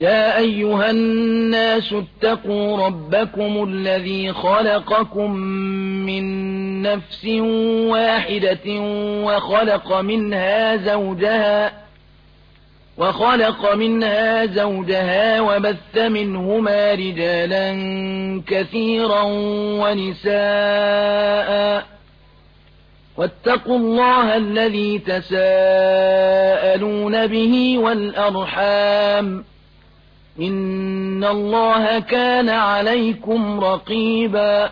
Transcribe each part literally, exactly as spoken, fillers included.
يا أيها الناس اتقوا ربكم الذي خلقكم من نفس واحدة وخلق منها زوجها وخلق منها زوجها وبث منهما رجالا كثيرا ونساء واتقوا الله الذي تساءلون به والأرحام إن الله كان عليكم رقيبا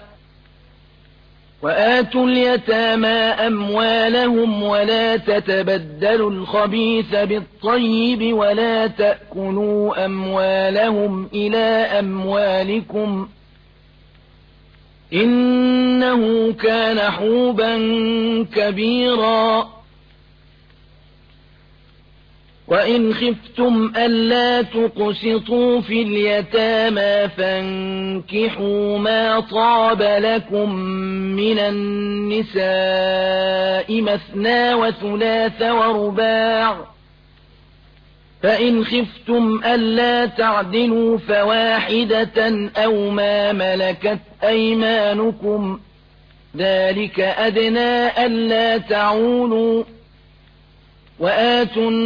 وآتوا اليتامى أموالهم ولا تتبدلوا الخبيث بالطيب ولا تأكلوا أموالهم إلى أموالكم إنه كان حوبا كبيرا وإن خفتم ألا تقسطوا في اليتامى فانكحوا ما طاب لكم من النساء مثنى وثلاث ورباع فإن خفتم ألا تعدلوا فواحدة أو ما ملكت أيمانكم ذلك أدنى ألا تعولوا وآتوا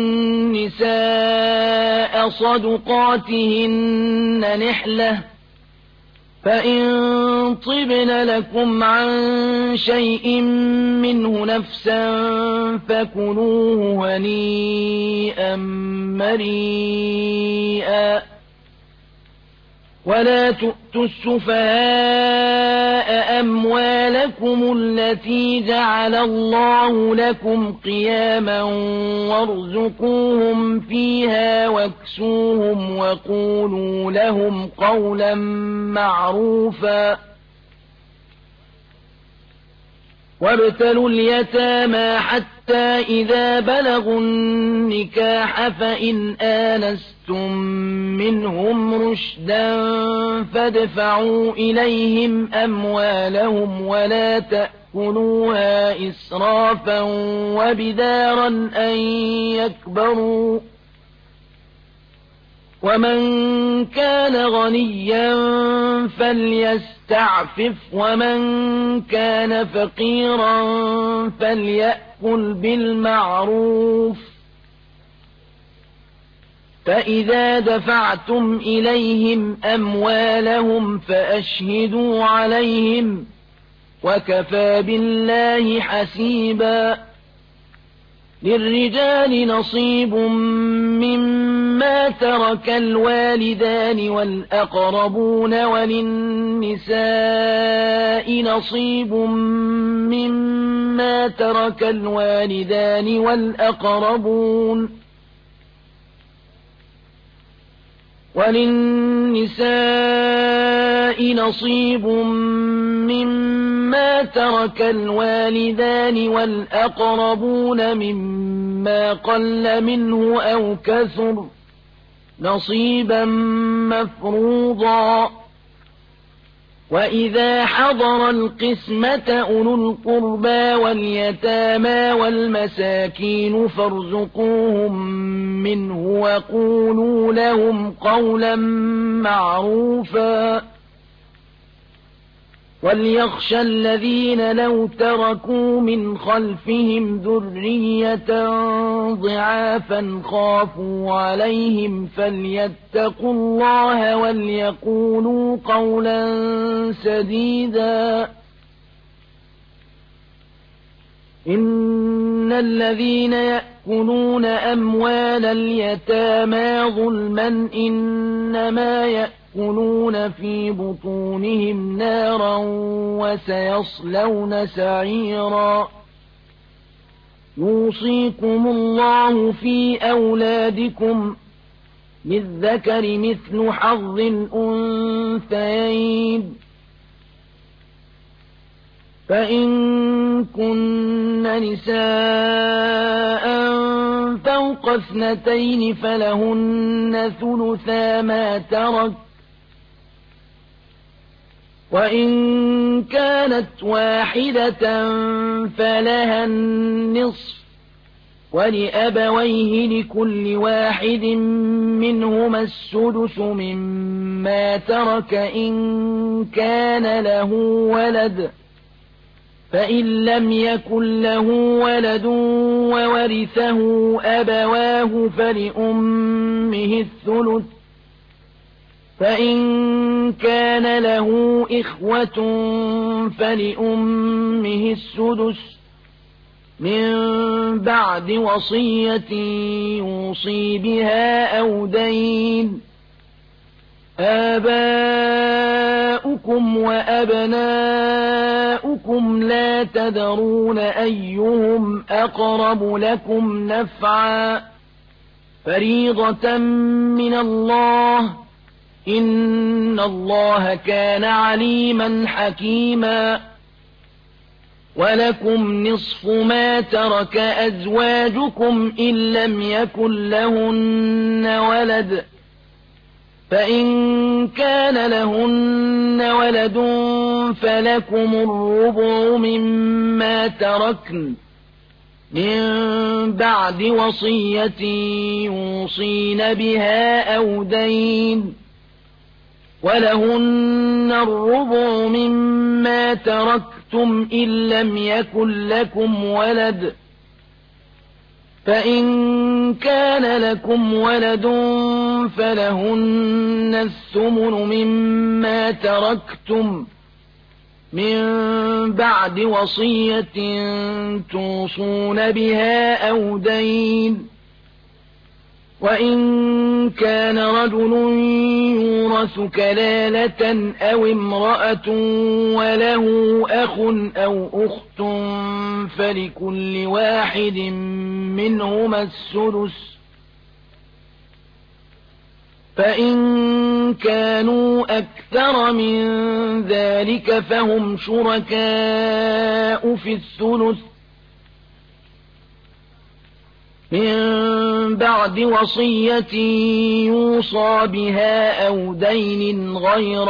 النساء صدقاتهن نحلة فإن طبن لكم عن شيء منه نفسا فكلوه هنيئا مريئا ولا تؤتوا السفهاء أموالكم التي جعل الله لكم قياما وارزقوهم فيها واكسوهم وقولوا لهم قولا معروفا وابتلوا اليتامى حتى إذا بلغوا النكاح فإن آنستم منهم رشدا فادفعوا إليهم أموالهم ولا تأكلوها إسرافا وبدارا أن يكبروا ومن كان غنيا فليستعفف ومن كان فقيرا فليأكل بالمعروف فإذا دفعتم إليهم أموالهم فأشهدوا عليهم وكفى بالله حسيبا للرجال نصيب مما ترك الوالدان والأقربون وللنساء نصيب مما ترك الوالدان والأقربون وللنساء نصيب مما ترك الوالدان والأقربون مما قل منه أو كثر نصيبا مفروضا وإذا حضر القسمة أولو القربى واليتامى والمساكين فارزقوهم منه وقولوا لهم قولا معروفا وليخشى الذين لو تركوا من خلفهم ذرية ضعافا خافوا عليهم فليتقوا الله وليقولوا قولا سديدا إن الذين يأكلون أموال اليتامى ظلما إنما يأكلون في بطونهم نارا وسيصلون سعيرا يوصيكم الله في أولادكم للذكر مثل حظ الأنثيين فإن كن نساء فوق اثنتين فلهن ثلثا ما ترك وإن كانت واحدة فلها النصف ولأبويه لكل واحد منهما السدس مما ترك إن كان له ولد، فإن لم يكن له ولد وورثه أبواه فلأمه الثلث، فإن كان له إخوة فلأمه السدس من بعد وصية يوصي بها أو دين. آباؤكم وأبناؤكم لا تدرون أيهم أقرب لكم نفعا، فريضة من الله، إن الله كان عليما حكيما. ولكم نصف ما ترك أزواجكم إن لم يكن لهن ولد، فإن كان لهن ولد فلكم الربع مما تركن من بعد وصية يوصين بها أو دين. ولهن الربع مما تركتم إن لم يكن لكم ولد، فإن كان لكم ولد فلهن الثمن مما تركتم من بعد وصية توصون بها أو دين. وإن كان رجل يورث كلالة أو امرأة وله أخ أو أخت فلكل واحد منهما السدس، فإن كانوا أكثر من ذلك فهم شركاء في الثلث من بعد وصية يوصى بها أو دين غير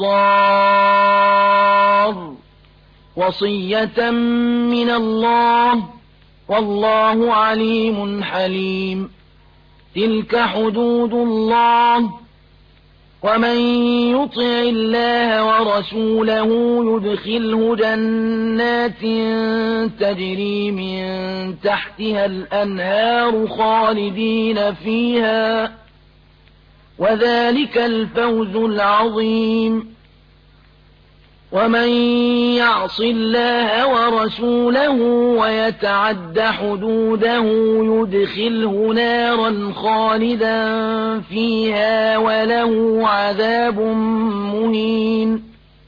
مضار، وصية من الله، والله عليم حليم. تلك حدود الله، ومن يطع الله ورسوله يدخله جنات تجري من تحتها الأنهار خالدين فيها، وذلك الفوز العظيم. ومن يعص الله ورسوله ويتعد حدوده يدخله نارا خالدا فيها وله عذاب مهين.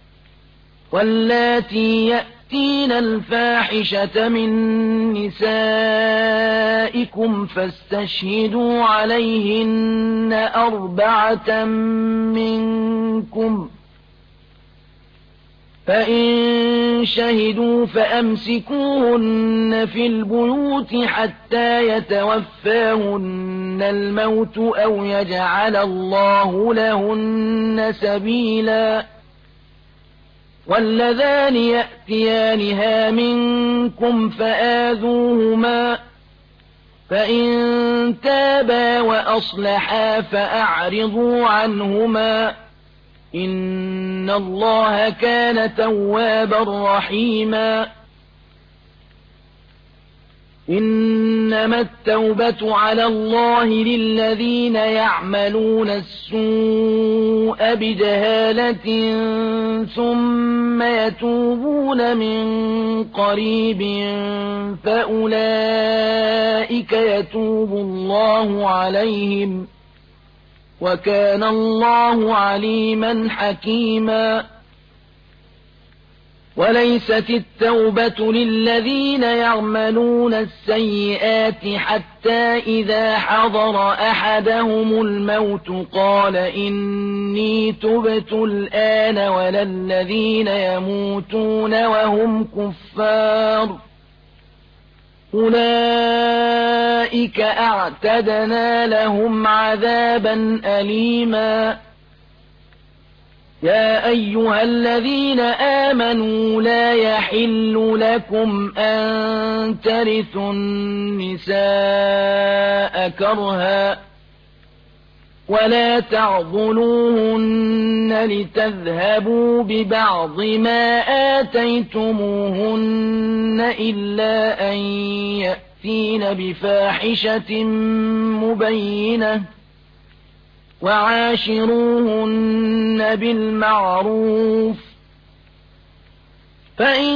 واللاتي يأتين الفاحشة من نسائكم فاستشهدوا عليهن أربعة منكم، فإن شهدوا فأمسكوهن في البيوت حتى يتوفاهن الموت أو يجعل الله لهن سبيلا. واللذان يأتيانها منكم فآذوهما، فإن تابا وأصلحا فأعرضوا عنهما، إن الله كان توابا رحيما. إنما التوبة على الله للذين يعملون السوء بجهالة ثم يتوبون من قريب فأولئك يتوب الله عليهم، وكان الله عليما حكيما. وليست التوبة للذين يعملون السيئات حتى إذا حضر أحدهم الموت قال إني تبت الآن، ولا الذين يموتون وهم كفار، أولئك أعتدنا لهم عذابا أليما. يا أيها الذين آمنوا لا يحل لكم أن ترثوا النساء كرها ولا تعضلوهن لتذهبوا ببعض ما آتيتموهن إلا أن يأتين بفاحشة مبينة وعاشروهن بالمعروف فإن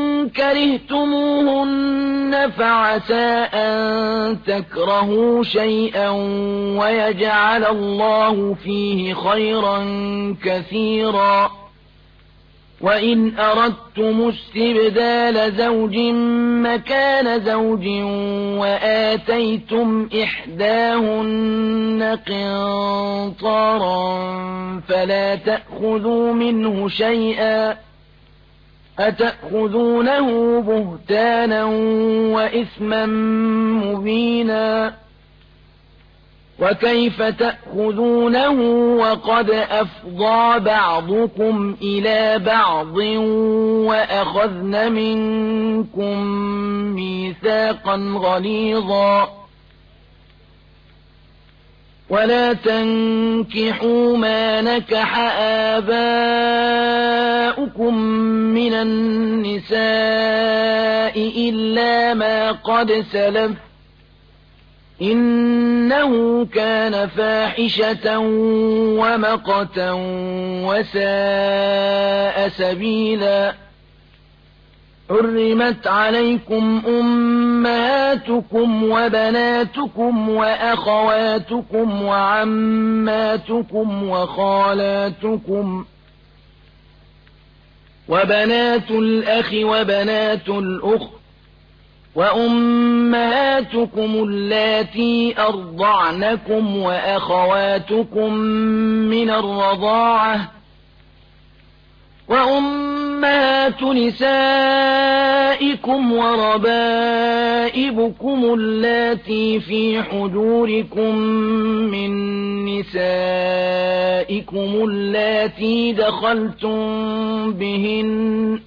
كرهتموهن فعسى أن تكرهوا شيئا ويجعل الله فيه خيرا كثيرا وإن أردتم استبدال زوج مكان زوج وآتيتم إحداهن قنطارا فلا تأخذوا منه شيئا أتأخذونه بهتانا وإثما مبينا وكيف تأخذونه وقد أفضى بعضكم إلى بعض وأخذن منكم ميثاقا غليظا ولا تنكحوا ما نكح آباؤكم من النساء إلا ما قد سلف إنه كان فاحشة ومقتا وساء سبيلا حرمت عليكم أمهاتكم وبناتكم وأخواتكم وعماتكم وخالاتكم وبنات الأخ وبنات الأخت وأمهاتكم اللاتي أرضعنكم وأخواتكم من الرضاعة وأمهات نسائكم وربائبكم اللاتي في حجوركم من نسائكم اللاتي دخلتم بهن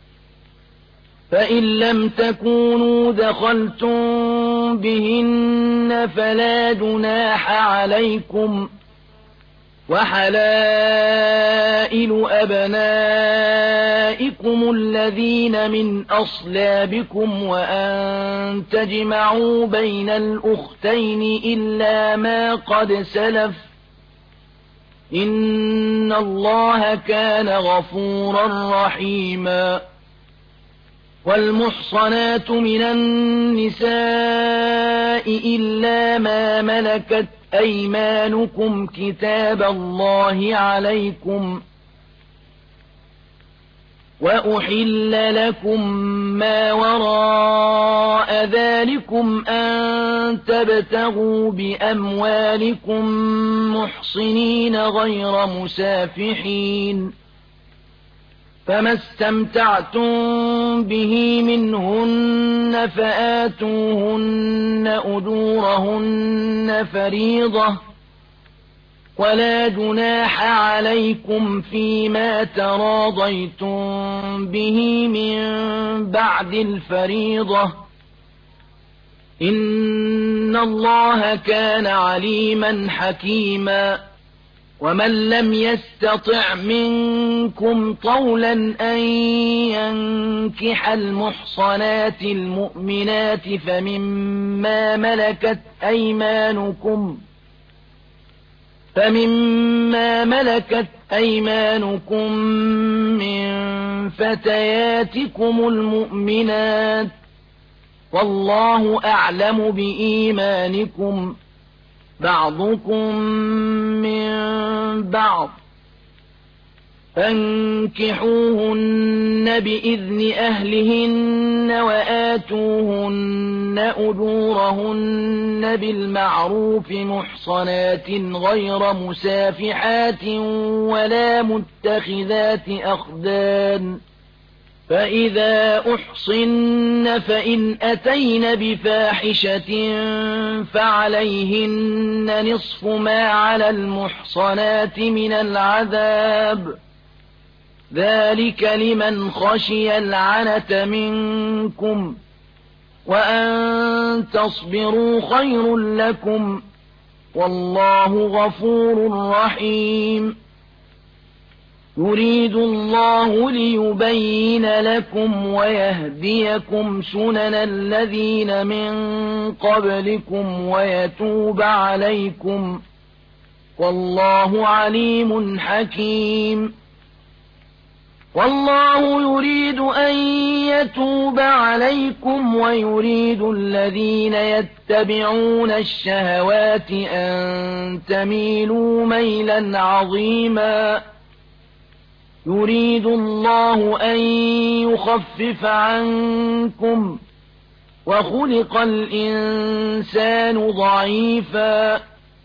فإن لم تكونوا دخلتم بهن فلا جناح عليكم وحلائل أبنائكم الذين من أصلابكم وأن تجمعوا بين الأختين إلا ما قد سلف إن الله كان غفورا رحيما والمحصنات من النساء إلا ما ملكت أيمانكم كتاب الله عليكم وأحل لكم ما وراء ذلكم أن تبتغوا بأموالكم محصنين غير مسافحين فما استمتعتم به منهن فآتوهن أجورهن فريضة ولا جناح عليكم فيما تراضيتم به من بعد الفريضة إن الله كان عليما حكيما ومن لم يستطع منكم طولا أن ينكح المحصنات المؤمنات فمما ملكت أيمانكم فمما ملكت أيمانكم من فتياتكم المؤمنات والله أعلم بإيمانكم بعضكم من بعض فانكحوهن بإذن أهلهن وآتوهن أجورهن بالمعروف محصنات غير مسافحات ولا متخذات أخدان فإذا أحصن فإن أتين بفاحشة فعليهن نصف ما على المحصنات من العذاب ذلك لمن خشي العنة منكم وأن تصبروا خير لكم والله غفور رحيم يريد الله ليبين لكم ويهديكم سنن الذين من قبلكم ويتوب عليكم والله عليم حكيم والله يريد أن يتوب عليكم ويريد الذين يتبعون الشهوات أن تميلوا ميلا عظيما يريد الله أن يخفف عنكم وخلق الإنسان ضعيفا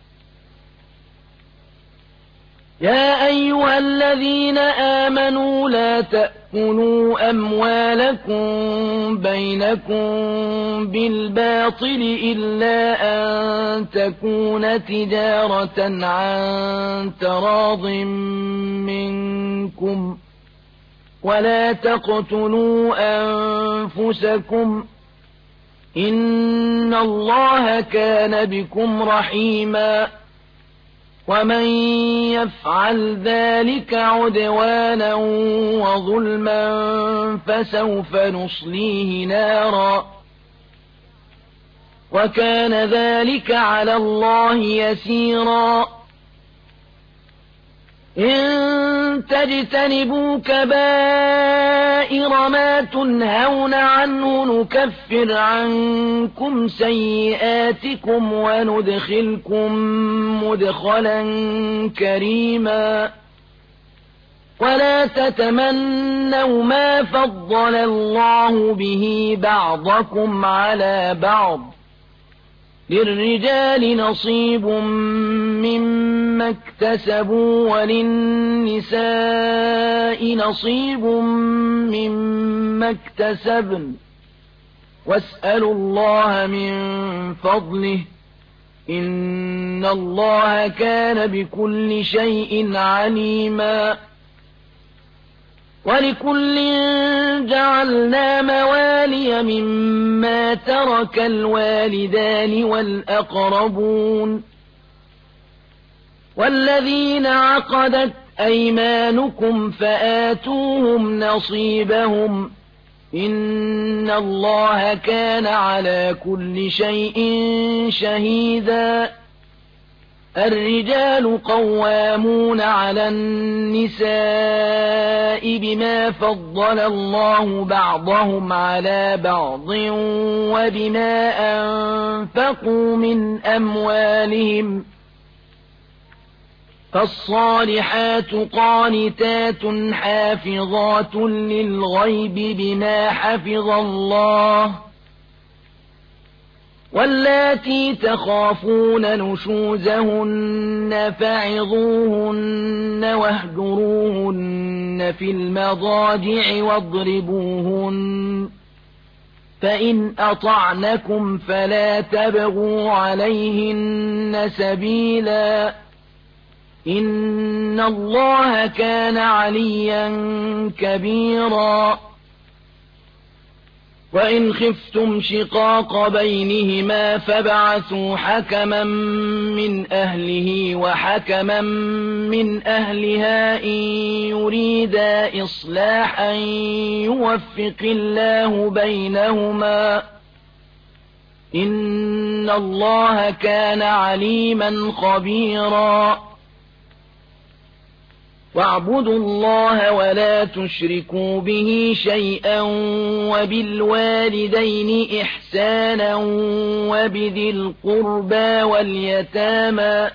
يا أيها الذين آمنوا لا تأكلوا أموالكم بينكم بالباطل إلا أن تكون تجارة عن تراض منكم ولا تقتلوا أنفسكم إن الله كان بكم رحيما ومن يفعل ذلك عدوانا وظلما فسوف نصليه نارا وكان ذلك على الله يسيرا إن تجتنبوا كبائر ما تنهون عنه نكفر عنكم سيئاتكم وندخلكم مدخلا كريما ولا تتمنوا ما فضل الله به بعضكم على بعض للرجال نصيب مما اكتسبوا وللنساء نصيب مما اكتسبن واسألوا الله من فضله إن الله كان بكل شيء عليما ولكل جعلنا موالي مما ترك الوالدان والأقربون والذين عقدت أيمانكم فآتوهم نصيبهم إن الله كان على كل شيء شهيدا الرجال قوامون على النساء بما فضل الله بعضهم على بعض وبما أنفقوا من أموالهم فالصالحات قانتات حافظات للغيب بما حفظ الله واللاتي تخافون نشوزهن فعظوهن واهجروهن في المضاجع واضربوهن فإن أطعنكم فلا تبغوا عليهن سبيلا إن الله كان عليا كبيرا وإن خفتم شقاق بينهما فابعثوا حكما من أهله وحكما من أهلها إن يريدا إصلاحا يوفق الله بينهما إن الله كان عليما خبيرا واعبدوا الله ولا تشركوا به شيئا وبالوالدين إحسانا وبذي القربى واليتامى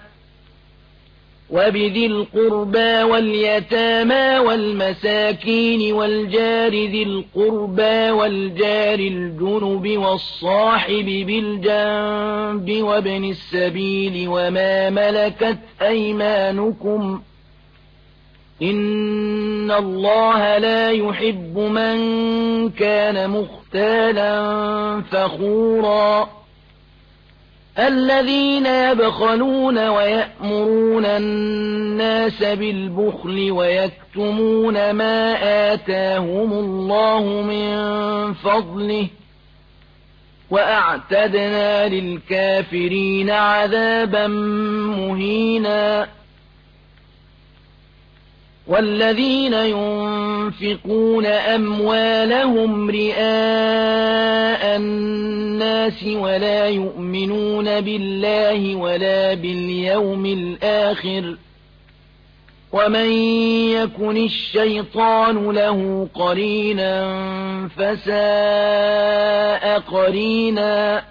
وبذي القربى واليتامى والمساكين والجار ذي القربى والجار الجنب والصاحب بالجنب وابن السبيل وما ملكت أيمانكم إن الله لا يحب من كان مختالا فخورا الذين يبخلون ويأمرون الناس بالبخل ويكتمون ما آتاهم الله من فضله وأعتدنا للكافرين عذابا مهينا والذين ينفقون أموالهم رئاء الناس ولا يؤمنون بالله ولا باليوم الآخر ومن يكن الشيطان له قرينا فساء قرينا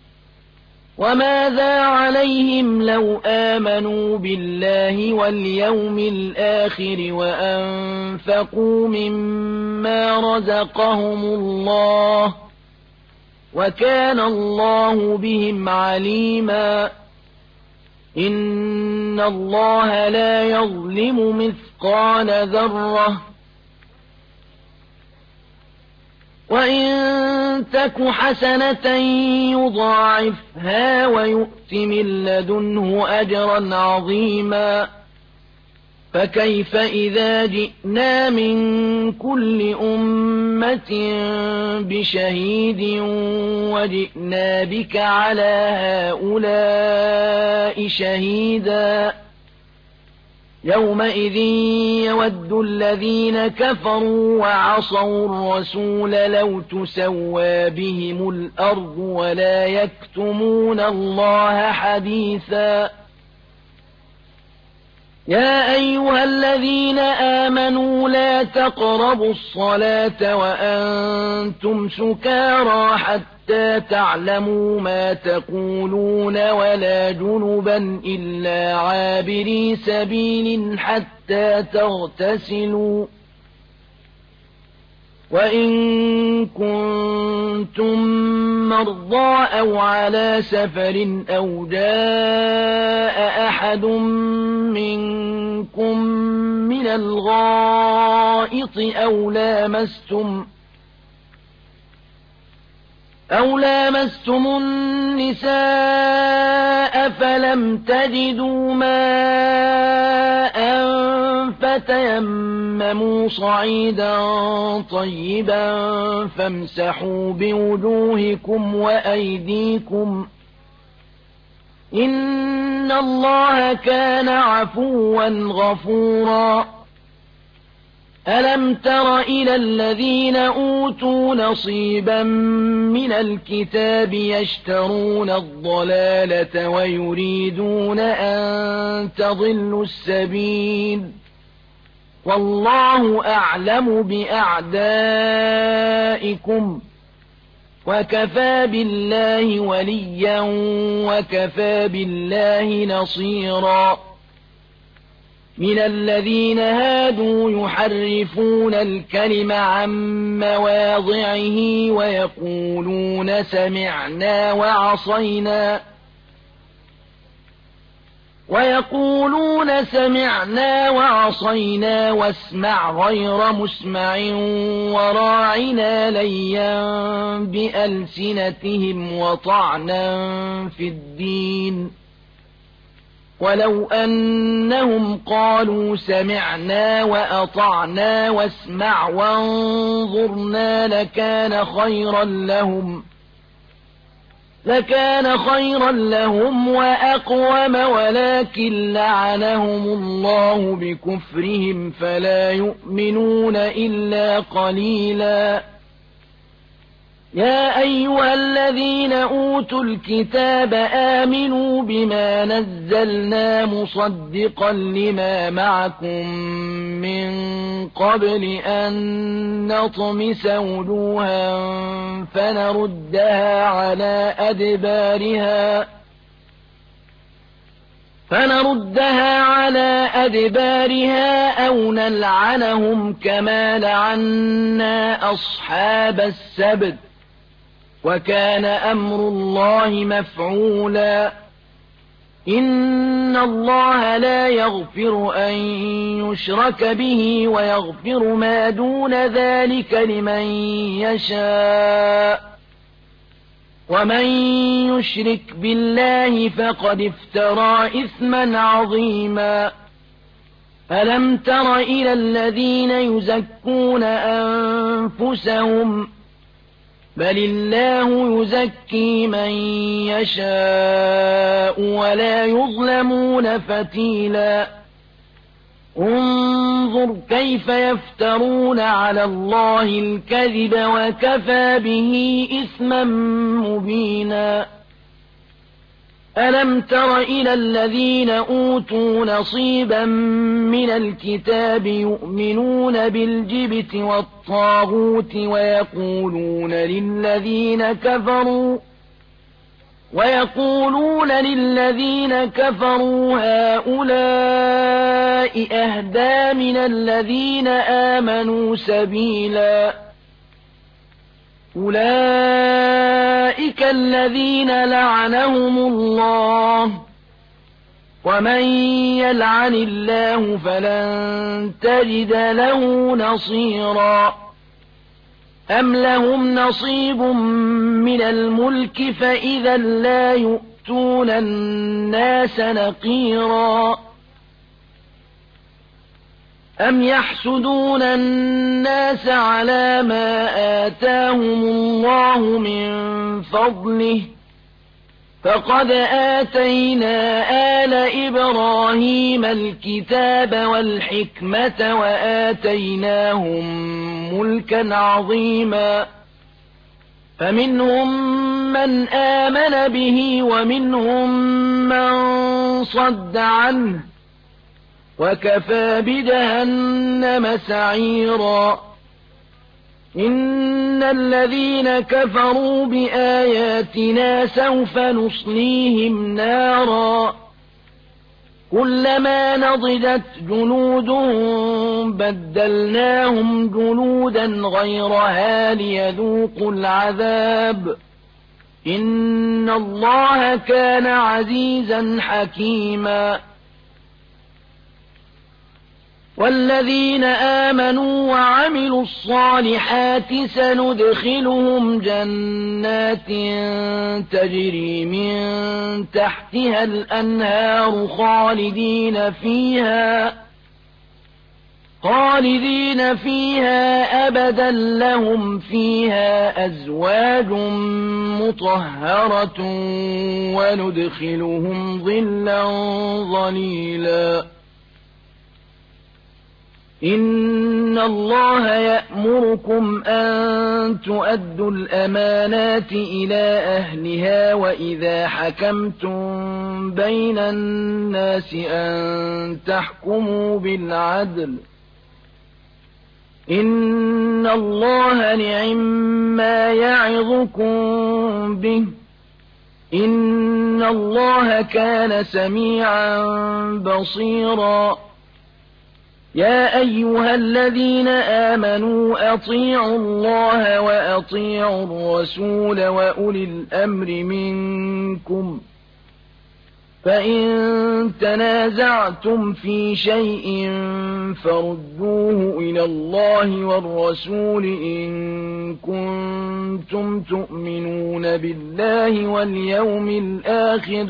وماذا عليهم لو آمنوا بالله واليوم الآخر وأنفقوا مما رزقهم الله وكان الله بهم عليما إن الله لا يظلم مثقال ذرة وإن تك حسنة يضاعفها ويؤت من لدنه أجرا عظيما فكيف إذا جئنا من كل أمة بشهيد وجئنا بك على هؤلاء شهيدا يومئذ يود الذين كفروا وعصوا الرسول لو تسوى بهم الأرض ولا يكتمون الله حديثا يا أيها الذين آمنوا لا تقربوا الصلاة وأنتم سكارى حتى تعلموا ما تقولون ولا جنبا إلا عابري سبيل حتى تغتسلوا وإن كنتم مرضى أو على سفر أو جاء أحد منكم من الغائط أو لامستم أو لامستم النساء فلم تجدوا ماء فتيمموا صعيدا طيبا فامسحوا بوجوهكم وأيديكم إن الله كان عفوا غفورا ألم تر إلى الذين أوتوا نصيبا من الكتاب يشترون الضلالة ويريدون أن تضلوا السبيل والله أعلم بأعدائكم وكفى بالله وليا وكفى بالله نصيرا من الذين هادوا يحرفون الكلم عن مواضعه ويقولون سمعنا وعصينا ويقولون سمعنا وعصينا واسمع غير مسمع وراعنا ليا بألسنتهم وطعنا في الدين ولو أنهم قالوا سمعنا وأطعنا واسمع وانظرنا لكان خيرا لهم لكان خيرا لهم وأقوم ولكن لعنهم الله بكفرهم فلا يؤمنون إلا قليلا يا أيها الذين أوتوا الكتاب آمنوا بما نزلنا مصدقا لما معكم من قبل أن نطمس وجوها فنردها على أدبارها فنردها على أدبارها أو نلعنهم كما لعنا أصحاب السبت وكان أمر الله مفعولا إن الله لا يغفر أن يشرك به ويغفر ما دون ذلك لمن يشاء ومن يشرك بالله فقد افترى إثما عظيما ألم تر إلى الذين يزكون أنفسهم بل الله يزكي من يشاء ولا يظلمون فتيلا انظر كيف يفترون على الله الكذب وكفى به إثما مبينا ألم تر إلى الذين أوتوا نصيبا من الكتاب يؤمنون بالجبت والطاغوت ويقولون للذين كفروا ويقولون للذين كفروا هؤلاء أهدى من الذين آمنوا سبيلا أولئك الذين لعنهم الله ومن يلعن الله فلن تجد له نصيرا أم لهم نصيب من الملك فإذا لا يؤتون الناس نقيرا أم يحسدون الناس على ما آتاهم الله من فضله فقد آتينا آل إبراهيم الكتاب والحكمة وآتيناهم ملكا عظيما فمنهم من آمن به ومنهم من صد عنه وكفى بجهنم سعيرا إن الذين كفروا بآياتنا سوف نصليهم نارا كلما نضجت جنودهم بدلناهم جنودا غيرها ليذوقوا العذاب إن الله كان عزيزا حكيما والذين آمنوا وعملوا الصالحات سندخلهم جنات تجري من تحتها الأنهار خالدين فيها خالدين فيها أبدا لهم فيها أزواج مطهرة وندخلهم ظلا ظليلا إن الله يأمركم أن تؤدوا الأمانات إلى أهلها وإذا حكمتم بين الناس أن تحكموا بالعدل إن الله نعما يعظكم به إن الله كان سميعا بصيرا يا أيها الذين آمنوا أطيعوا الله وأطيعوا الرسول وأولي الأمر منكم فإن تنازعتم في شيء فردوه إلى الله والرسول إن كنتم تؤمنون بالله واليوم الآخر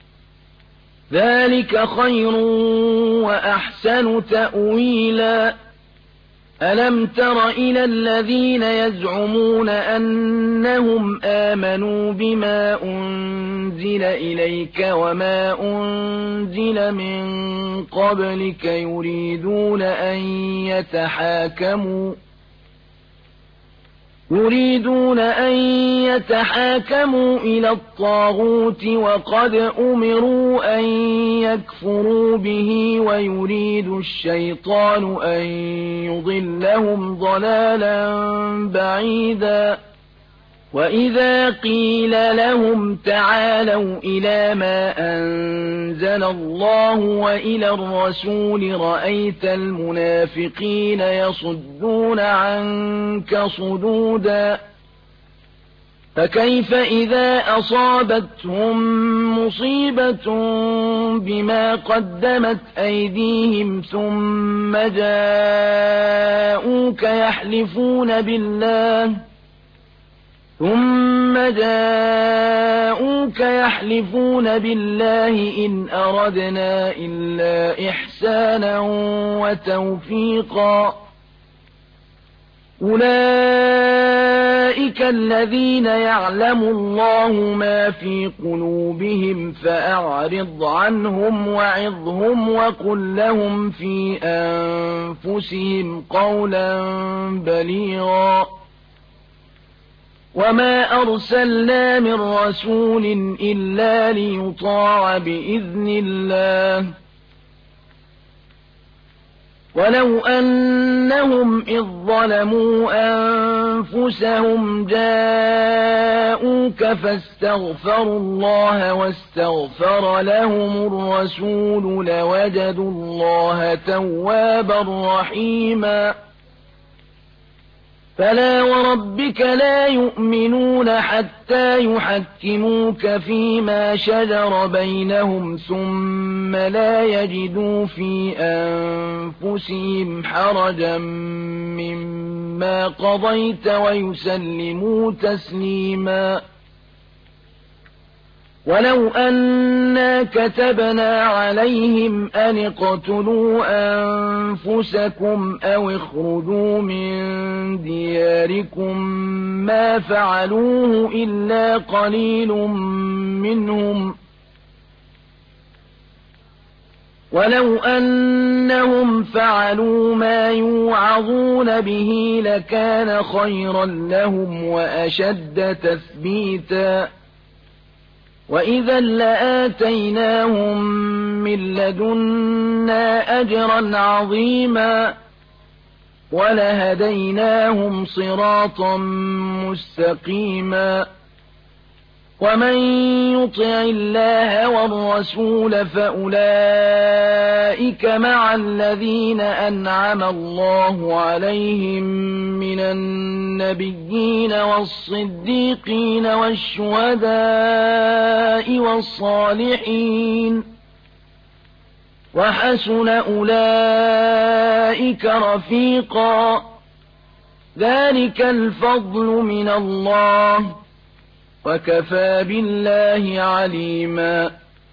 ذلك خير وأحسن تأويلا ألم تر إلى الذين يزعمون أنهم آمنوا بما أنزل إليك وما أنزل من قبلك يريدون أن يتحاكموا يريدون أن يتحاكموا إلى الطاغوت وقد أمروا أن يكفروا به ويريد الشيطان أن يضلهم ضلالا بعيدا وإذا قيل لهم تعالوا إلى ما أنزل الله وإلى الرسول رأيت المنافقين يصدون عنك صدودا فكيف إذا أصابتهم مصيبة بما قدمت أيديهم ثم جاءوك يحلفون بالله ثم جاءوك يحلفون بالله إن أردنا إلا إحسانا وتوفيقا أولئك الذين يعلم الله ما في قلوبهم فأعرض عنهم وعظهم وقل لهم في أنفسهم قولا بليغا وما أرسلنا من رسول إلا ليطاع بإذن الله ولو أنهم إذ ظلموا أنفسهم جاءوك فاستغفروا الله واستغفر لهم الرسول لوجدوا الله توابا رحيما فلا وربك لا يؤمنون حتى يحكموك فيما شجر بينهم ثم لا يجدوا في أنفسهم حرجا مما قضيت ويسلموا تسليما ولو أنا كتبنا عليهم أن اقتلوا أنفسكم أو اخرجوا من دياركم ما فعلوه إلا قليل منهم ولو أنهم فعلوا ما يوعظون به لكان خيرا لهم وأشد تثبيتا وإذا لآتيناهم من لدنا أجرا عظيما ولهديناهم صراطا مستقيما ومن يطع الله والرسول فأولئك مع الذين أنعم الله عليهم من النبيين والصديقين والشهداء والصالحين وحسن أولئك رفيقا ذلك الفضل من الله وكفى بالله عليما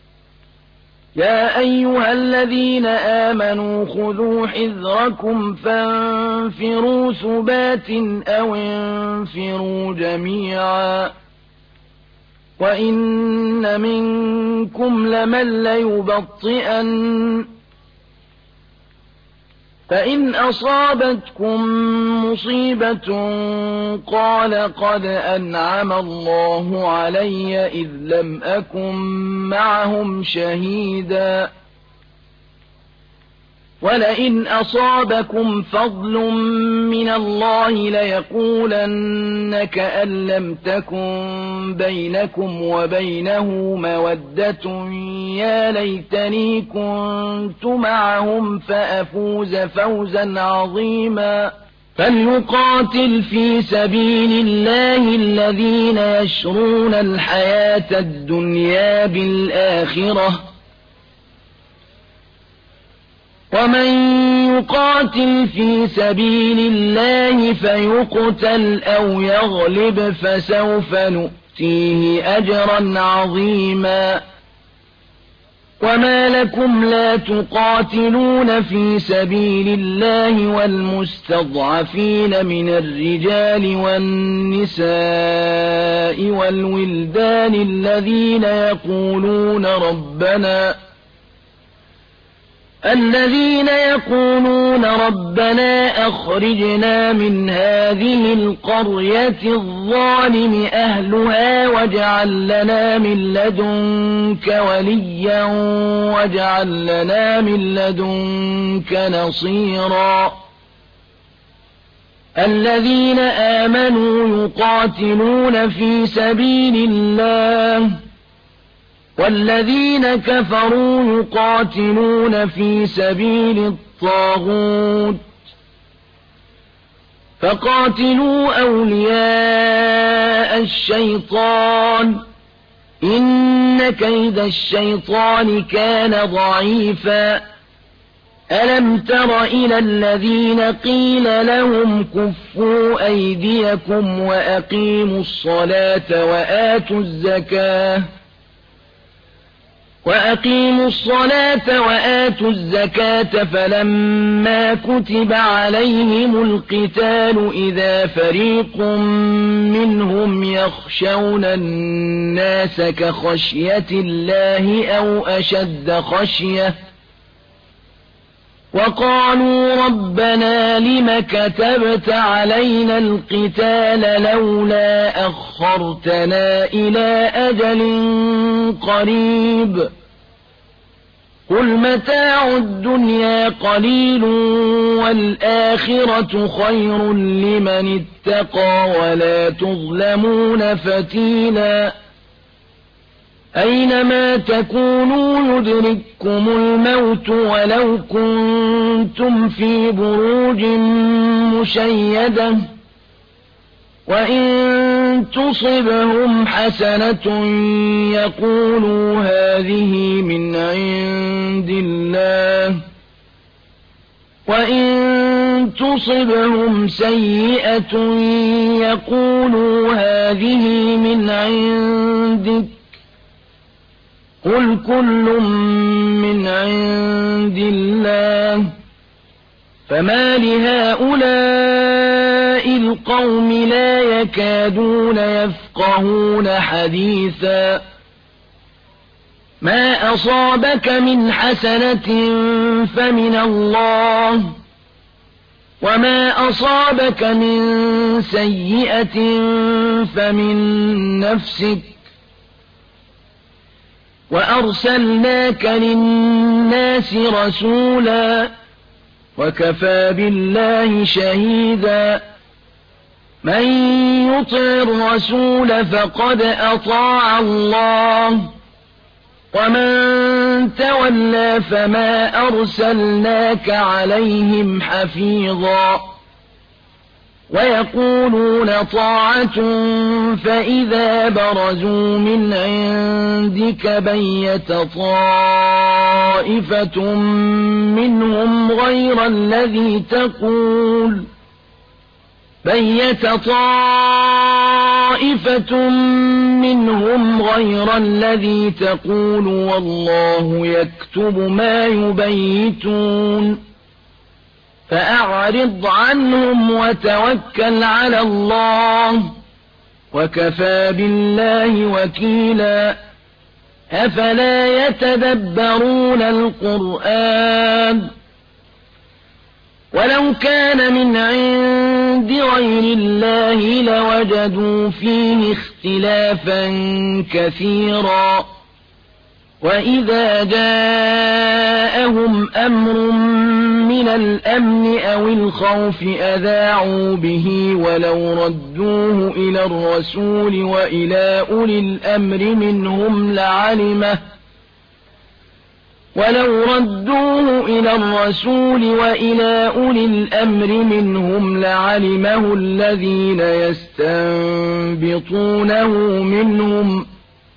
يا أيها الذين آمنوا خذوا حذركم فانفروا ثبات أو انفروا جميعا وإن منكم لمن ليبطئن فإن أصابتكم مصيبة قال قد أنعم الله علي إذ لم أكن معهم شهيدا ولئن أصابكم فضل من الله ليقولن كأن لم تكن بينكم وبينه مودة يا ليتني كنت معهم فأفوز فوزا عظيما فليقاتل في سبيل الله الذين يشرون الحياة الدنيا بالآخرة ومن يقاتل في سبيل الله فيقتل أو يغلب فسوف نؤتيه أجرا عظيما وما لكم لا تقاتلون في سبيل الله والمستضعفين من الرجال والنساء والولدان الذين يقولون ربنا الذين يقولون ربنا أخرجنا من هذه القرية الظالم أهلها واجعل لنا من لدنك وليا واجعل لنا من لدنك نصيرا الذين آمنوا يقاتلون في سبيل الله والذين كفروا يقاتلون في سبيل الطاغوت فقاتلوا أولياء الشيطان إن كيد الشيطان كان ضعيفا ألم تر إلى الذين قيل لهم كفوا أيديكم وأقيموا الصلاة وآتوا الزكاة وأقيموا الصلاة وآتوا الزكاة فلما كتب عليهم القتال إذا فريق منهم يخشون الناس كخشية الله أو أشد خشية وقالوا ربنا لم كتبت علينا القتال لولا أخرتنا إلى أجل قريب قل متاع الدنيا قليل والآخرة خير لمن اتقى ولا تظلمون فتيلا أينما تكونوا يدرككم الموت ولو كنتم في بروج مشيدة وإن تصبهم حسنة يقولوا هذه من عند الله وإن تصبهم سيئة يقولوا هذه من عندك قل كل من عند الله فما لهؤلاء القوم لا يكادون يفقهون حديثا ما أصابك من حسنة فمن الله وما أصابك من سيئة فمن نفسك وأرسلناك للناس رسولا وكفى بالله شهيدا من يطع الرسول فقد أطاع الله ومن تولى فما أرسلناك عليهم حفيظا ويقولون طاعة فإذا برزوا من عندك بيت طائفة منهم غير الذي تقول بيت طائفة منهم غير الذي تقول والله يكتب ما يبيتون فأعرض عنهم وتوكل على الله وكفى بالله وكيلا أفلا يتدبرون القرآن ولو كان من عند غير الله لوجدوا فيه اختلافا كثيرا وإذا جاءهم أمر من الأمن أو الخوف أذاعوا به ولو ردوه إلى الرسول وإلى أولي الأمر منهم لعلمه ولو ردوه إلى الرسول وإلى أولي الأمر منهم لعلمه الذين يستنبطونه منهم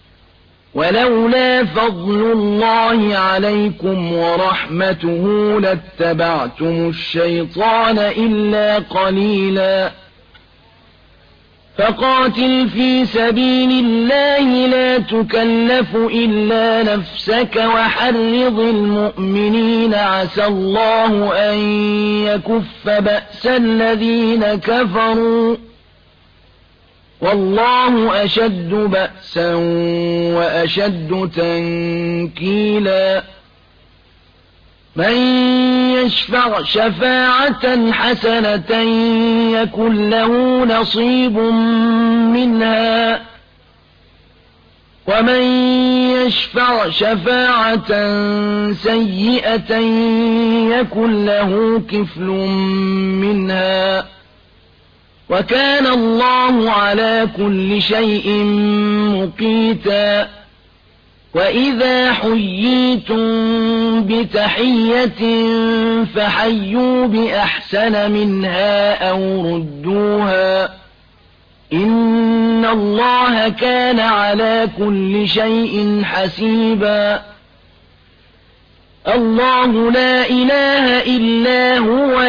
ولولا فضل الله عليكم ورحمته لاتبعتم الشيطان إلا قليلا فقاتل في سبيل الله لا تكلف إلا نفسك وحرض المؤمنين عسى الله أن يكف بأس الذين كفروا والله أشد بأسا وأشد تنكيلا من يشفع شفاعة حسنة يكن له نصيب منها ومن يشفع شفاعة سيئة يكن له كفل منها وكان الله على كل شيء مقيتا وإذا حييتم بتحية فحيوا بأحسن منها أو ردوها إن الله كان على كل شيء حسيبا الله لا إله إلا هو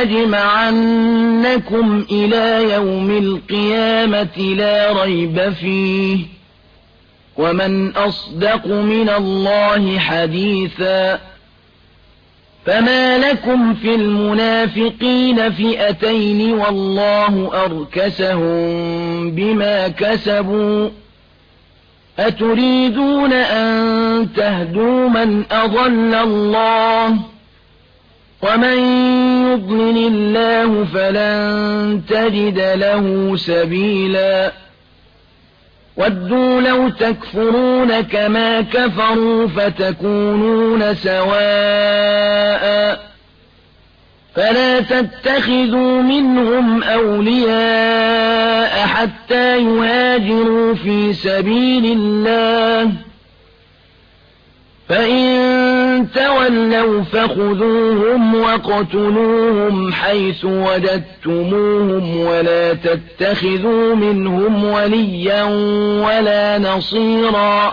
ليجمعنكم إلى يوم القيامة لا ريب فيه ومن أصدق من الله حديثا فما لكم في المنافقين فئتين والله أركسهم بما كسبوا أتريدون أن تهدوا من أضل الله ومن يضلل الله فلن تجد له سبيلا ودوا لو تكفرون كما كفروا فتكونون سواء فلا تتخذوا منهم أولياء حتى يهاجروا في سبيل الله فإن تولوا فخذوهم وقتلوهم حيث وجدتموهم ولا تتخذوا منهم وليا ولا نصيرا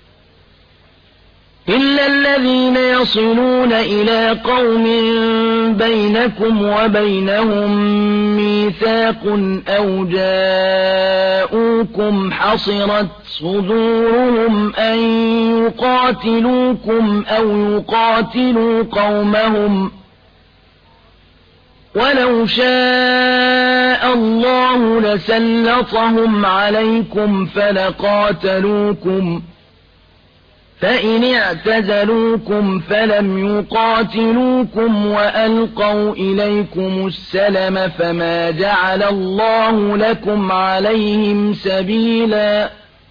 إلا الذين يصلون إلى قوم بينكم وبينهم ميثاق أو جاءوكم حصرت صدورهم أن يقاتلوكم أو يقاتلوا قومهم ولو شاء الله لسلطهم عليكم فلقاتلوكم فإن اعتزلوكم فلم يقاتلوكم وألقوا إليكم السلم فما جعل الله لكم عليهم سبيلا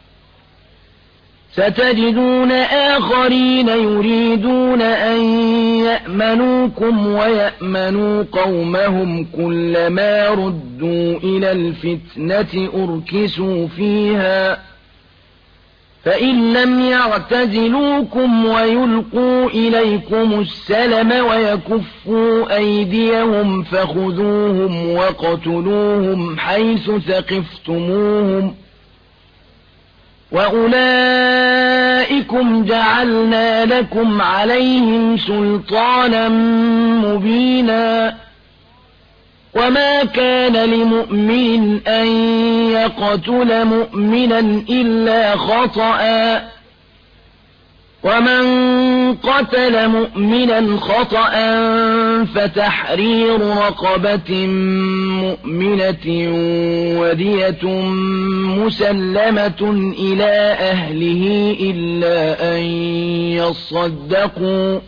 ستجدون آخرين يريدون أن يأمنوكم ويأمنوا قومهم كلما ردوا إلى الفتنة أركسوا فيها فإن لم يعتزلوكم ويلقوا إليكم السلم ويكفوا أيديهم فخذوهم وقتلوهم حيث ثقفتموهم وأولئكم جعلنا لكم عليهم سلطانا مبينا وما كان لمؤمن أن يقتل مؤمنا إلا خطأ ومن قتل مؤمنا خطأ فتحرير رقبة مؤمنة ودية مسلمة إلى أهله إلا أن يصدقوا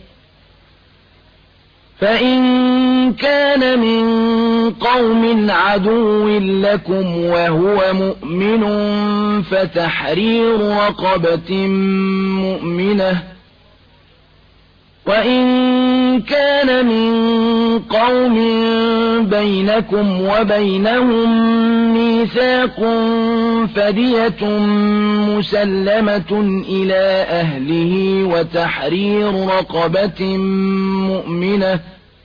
فإن كان من قوم عدو لكم وهو مؤمن فتحرير رقبة مؤمنة وإن كان من قوم بينكم وبينهم ميثاق فدية مسلمة إلى أهله وتحرير رقبة مؤمنة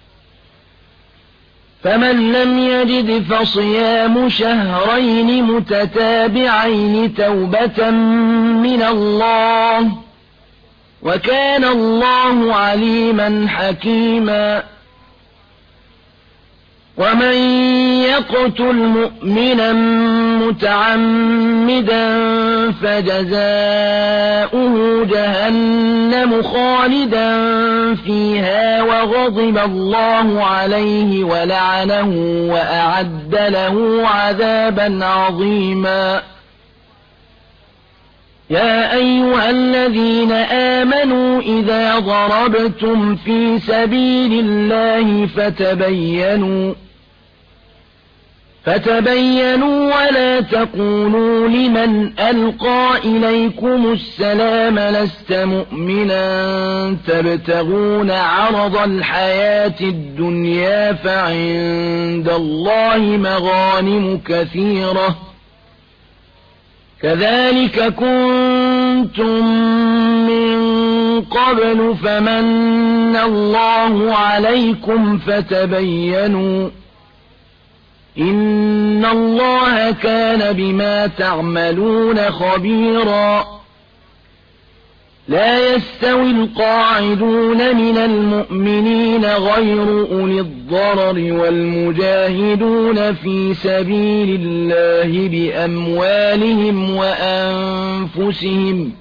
فمن لم يجد فصيام شهرين متتابعين توبة من الله وكان الله عليما حكيما ومن يقتل مؤمنا متعمدا فجزاؤه جهنم خالدا فيها وغضب الله عليه ولعنه وأعد له عذابا عظيما يا أيها الذين آمنوا إذا ضربتم في سبيل الله فتبينوا فتبينوا ولا تقولوا لمن ألقى إليكم السلام لست مؤمنا تبتغون عرض الحياة الدنيا فعند الله مغانم كثيرة كذلك كنتم من قبل فمن الله عليكم فتبينوا إن الله كان بما تعملون خبيرا لا يستوي القاعدون من المؤمنين غير أولي الضرر والمجاهدون في سبيل الله بأموالهم وأنفسهم.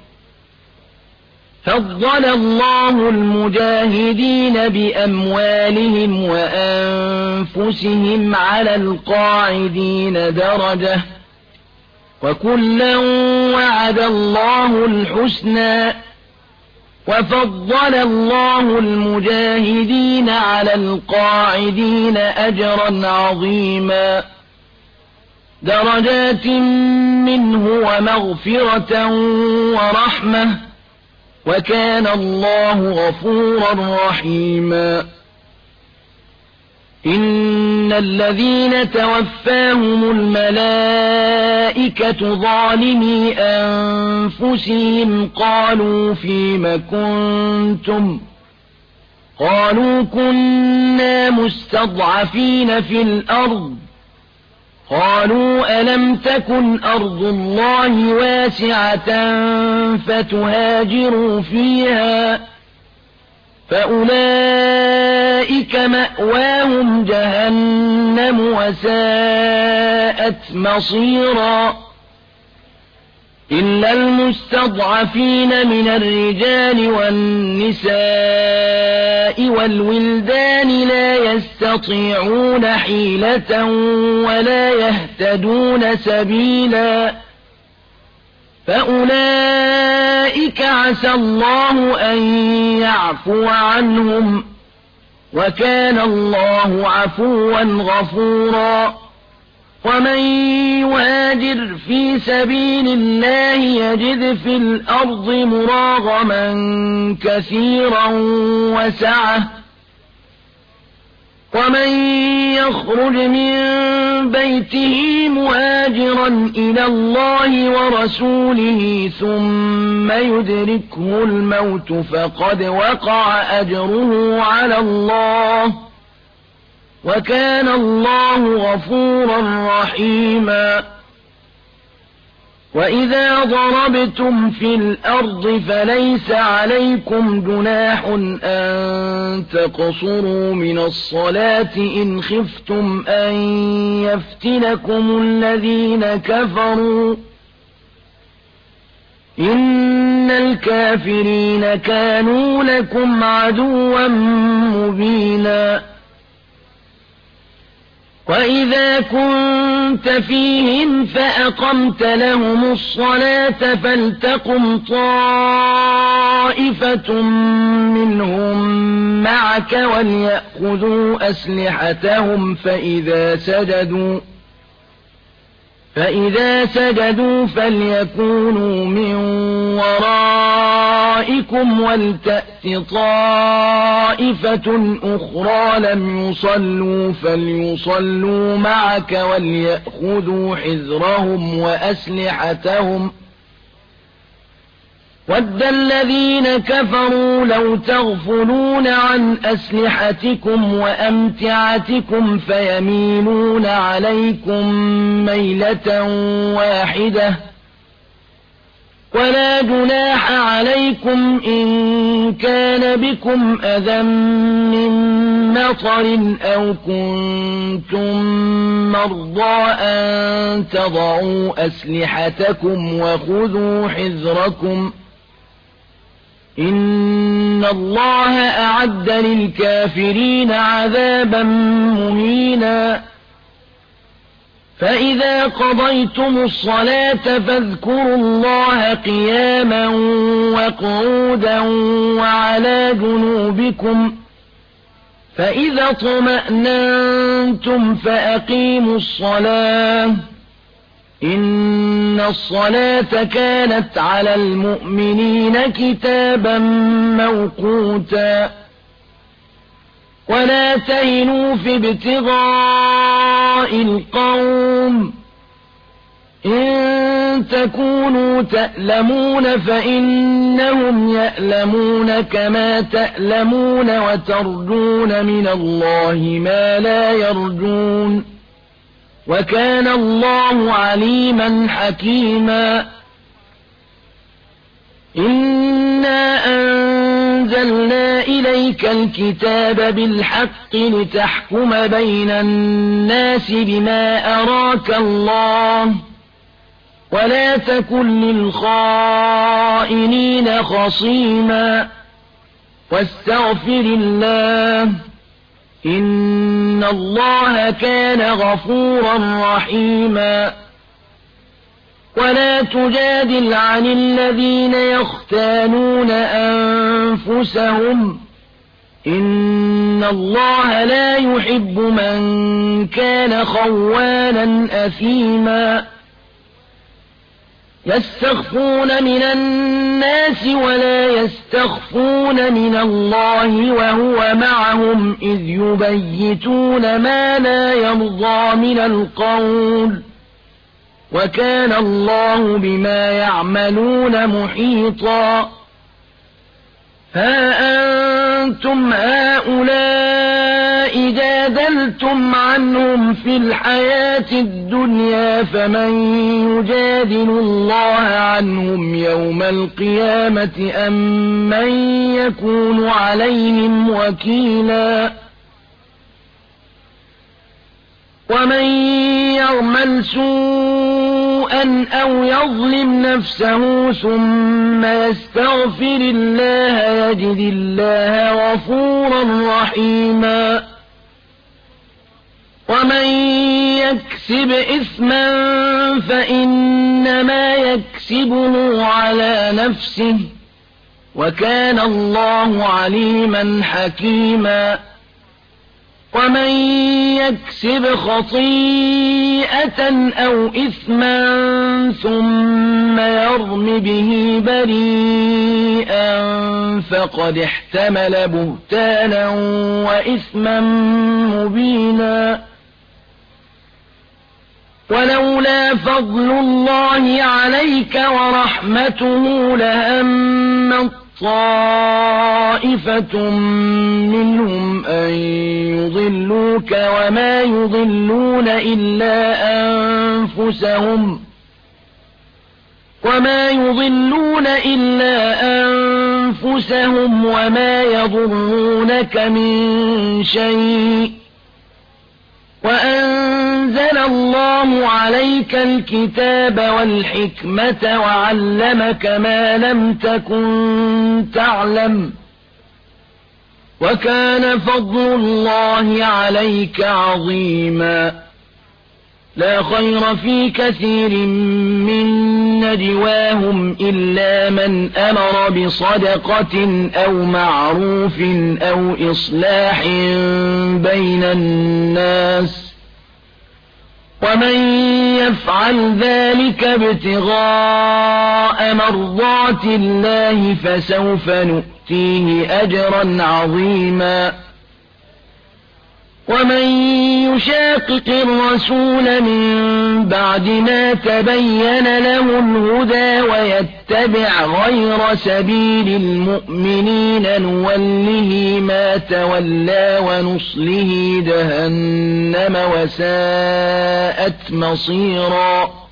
فضل الله المجاهدين بأموالهم وأنفسهم على القاعدين درجة، وكلا وعد الله الحسنى، وفضل الله المجاهدين على القاعدين أجرا عظيما، درجات منه ومغفرة ورحمة، وكان الله غفورا رحيما. إن الذين توفاهم الملائكة ظالمي أنفسهم قالوا فيم كنتم؟ قالوا كنا مستضعفين في الأرض. قالوا ألم تكن أرض الله واسعة فتهاجروا فيها؟ فأولئك مأواهم جهنم وساءت مصيرا. إلا المستضعفين من الرجال والنساء والولدان لا يستطيعون حيلة ولا يهتدون سبيلا، فأولئك عسى الله أن يعفو عنهم، وكان الله عفوا غفورا. ومن يهاجر في سبيل الله يجد في الأرض مراغما كثيرا وسعة، ومن يخرج من بيته مهاجرا إلى الله ورسوله ثم يدركه الموت فقد وقع أجره على الله، وكان الله غفورا رحيما. وإذا ضربتم في الأرض فليس عليكم جناح أن تقصروا من الصلاة إن خفتم أن يفتنكم الذين كفروا، إن الكافرين كانوا لكم عدوا مبينا. وإذا كنت فيهم فأقمت لهم الصلاة فلتقم طائفة منهم معك وليأخذوا أسلحتهم فإذا سجدوا فإذا سجدوا فليكونوا من ورائكم ولتأت طائفة أخرى لم يصلوا فليصلوا معك وليأخذوا حذرهم وأسلحتهم. وَدَّ الَّذِينَ كَفَرُوا لَوْ تَغْفُلُونَ عَنْ أَسْلِحَتِكُمْ وَأَمْتِعَتِكُمْ فَيَمِيلُونَ عَلَيْكُمْ مَيْلَةً وَاحِدَةً. وَلَا جُنَاحَ عَلَيْكُمْ إِن كَانَ بِكُمْ أَذًى مِّن مَّطَرٍ أَوْ كُنتُم مَّرْضَىٰ أَن تَضَعُوا أَسْلِحَتَكُمْ وَخُذُوا حِذْرَكُمْ. إِنَّ اللَّهَ أَعَدَّ لِلْكَافِرِينَ عَذَابًا مُّهِينًا. فَإِذَا قَضَيْتُمُ الصَّلَاةَ فاذكروا اللَّهَ قِيَامًا وَقُعُودًا وَعَلَىٰ جُنُوبِكُمْ، فَإِذَا اطْمَأْنَنتُمْ فَأَقِيمُوا الصَّلَاةَ، إِنَّ الصَّلَاةَ كَانَتْ عَلَى الْمُؤْمِنِينَ كِتَابًا مَّوْقُوتًا. وَلَا تَهِنُوا فِي ابْتِغَاءِ الْقَوْمِ، إِن تَكُونُوا تَأْلَمُونَ فَإِنَّهُمْ يَأْلَمُونَ كَمَا تَأْلَمُونَ وَتَرْجُونَ مِنَ اللَّهِ مَا لَا يَرْجُونَ، وَكَانَ اللَّهُ عَلِيمًا حَكِيمًا. إِنَّ إِنَّا أَنزَلْنَا إِلَيْكَ الْكِتَابَ بِالْحَقِّ لِتَحْكُمَ بَيْنَ النَّاسِ بِمَا أَرَاكَ اللَّهُ وَلَا تَكُن لِّلْخَائِنِينَ خَصِيمًا وَاسْتَغْفِرِ اللَّهَ إِنَّ اللَّهَ كَانَ غَفُورًا رَّحِيمًا وَلَا تُجَادِلْ عَنِ الَّذِينَ يَخْتَانُونَ أَنفُسَهُمْ إِنَّ اللَّهَ لَا يُحِبُّ مَن كَانَ خَوَّانًا أَثِيمًا يَسْتَخْفُونَ مِنَ النَّاسِ وَلَا يَسْتَخْفُونَ مِنَ اللَّهِ وَهُوَ مَعَهُمْ إِذْ يُبَيِّتُونَ مَا لَا يَرْضَىٰ مِنَ الْقَوْلِ وَكَانَ اللَّهُ بِمَا يَعْمَلُونَ مُحِيطًا هَا أَنتُمْ هَٰؤُلَاءِ جَادَلْتُمْ عَنْهُمْ فِي الْحَيَاةِ الدُّنْيَا فَمَن يُجَادِلُ اللَّهَ عَنْهُمْ يَوْمَ الْقِيَامَةِ أَم مَّن يَكُونُ عَلَيْهِمْ وَكِيلًا وَمَن يَعْمَلْ سُوءًا أَوْ يَظْلِمْ نَفْسَهُ ثُمَّ يَسْتَغْفِرِ اللَّهَ يَجِدِ اللَّهَ غَفُورًا رَّحِيمًا وَمَن يَكْسِبْ إِثْمًا فَإِنَّمَا يَكْسِبُهُ عَلَىٰ نَفْسِهِ وَكَانَ اللَّهُ عَلِيمًا حَكِيمًا وَمَن يَكْسِبْ خَطِيئَةً أَوْ إِثْمًا ثُمَّ يَرْمِ بِهِ بَرِيئًا فَقَدِ احْتَمَلَ بُهْتَانًا وَإِثْمًا مُّبِينًا وَلَوْلَا فَضْلُ اللَّهِ عَلَيْكَ وَرَحْمَتُهُ لَهَمَّت طَّائِفَةٌ مِّنْهُمْ أَن يُضِلُّوكَ وَمَا يُضِلُّونَ إِلَّا أَنفُسَهُمْ وَمَا يُضِلُّونَ إِلَّا أَنفُسَهُمْ وَمَا يَضُرُّونَكَ مِن شَيْءٍ وَأَنزَلَ اللَّهُ عَلَيْكَ الْكِتَابَ وَالْحِكْمَةَ وَعَلَّمَكَ مَا لَمْ تَكُن تَعْلَمُ وَكَانَ فَضْلُ اللَّهِ عَلَيْكَ عَظِيمًا لَا خَيْرَ فِي كَثِيرٍ مِّن نَّجْوَاهُمْ إِلَّا مَنْ أَمَرَ بِصَدَقَةٍ أَوْ مَعْرُوفٍ أَوْ إِصْلَاحٍ بَيْنَ النَّاسِ وَمَن يَفْعَلْ ذَلِكَ ابْتِغَاءَ مَرْضَاتِ اللَّهِ فَسَوْفَ نُؤْتِيهِ أَجْرًا عَظِيمًا وَمَن يُشَاقِقِ الرَّسُولَ مِن بَعْدِ مَا تَبَيَّنَ لَهُ الْهُدَىٰ وَيَتَّبِعْ غَيْرَ سَبِيلِ الْمُؤْمِنِينَ نُوَلِّهِ مَا تَوَلَّىٰ وَنُصْلِهِ جَهَنَّمَ وَسَاءَتْ مَصِيرًا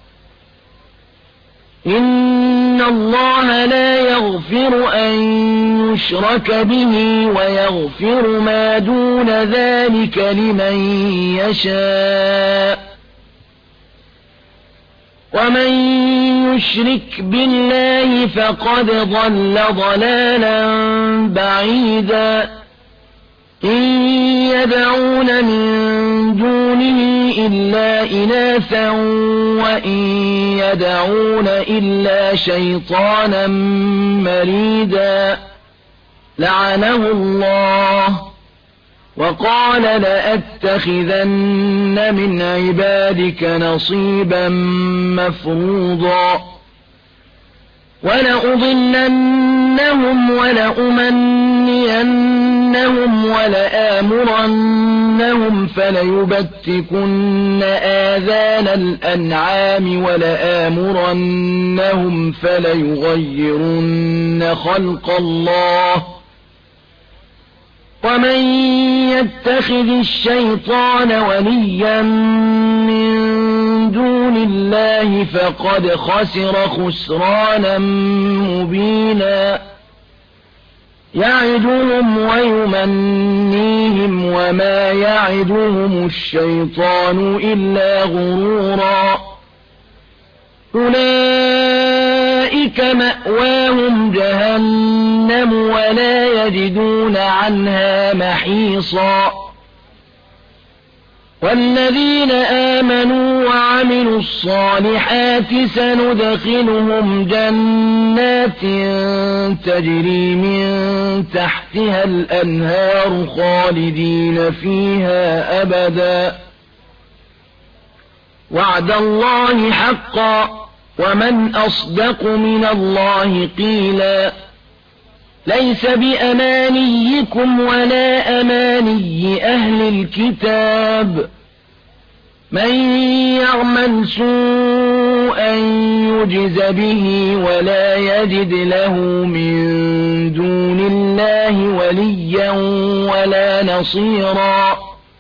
إِنَّ اللَّهَ لا يَغْفِرُ أَن يُشْرَكَ بِهِ وَيَغْفِرُ مَا دُونَ ذَلِكَ لِمَن يَشَاءُ وَمَن يُشْرِكْ بِاللَّهِ فَقَدْ ضَلَّ ضَلَالًا بَعِيدًا إِن يَدْعُونَ مِن دُونِهِ إِلَّا إِنَاثًا وَإِن يَدْعُونَ إِلَّا شَيْطَانًا مَّرِيدًا لَّعَنَهُ اللَّهُ وَقَالَ لَأَتَّخِذَنَّ مِنْ عِبَادِكَ نَصِيبًا مَّفْرُوضًا وَلَأُضِلَّنَّهُمْ وَلَأُمَنِّيَنَّهُمْ وَلَآمُرَنَّهُمْ فَلَيُبَتِّكُنَّ آذَانَ الْأَنْعَامِ وَلَآمُرَنَّهُمْ فَلَيُغَيِّرُنَّ خَلْقَ اللَّهِ وَمَن يَتَّخِذِ الشَّيْطَانَ وَلِيًّا مِّن دُونِ اللَّهِ فَقَدْ خَسِرَ خُسْرَانًا مُّبِينًا يعدهم ويمنيهم وما يعدهم الشيطان إلا غرورا أولئك مأواهم جهنم ولا يجدون عنها محيصا والذين آمنوا وعملوا الصالحات سندخلهم جنات تجري من تحتها الأنهار خالدين فيها أبدا وعد الله حقا ومن أصدق من الله قيلا ليس بأمانيكم ولا أماني أهل الكتاب من يعمل سوءا يجز به ولا يجد له من دون الله وليا ولا نصيرا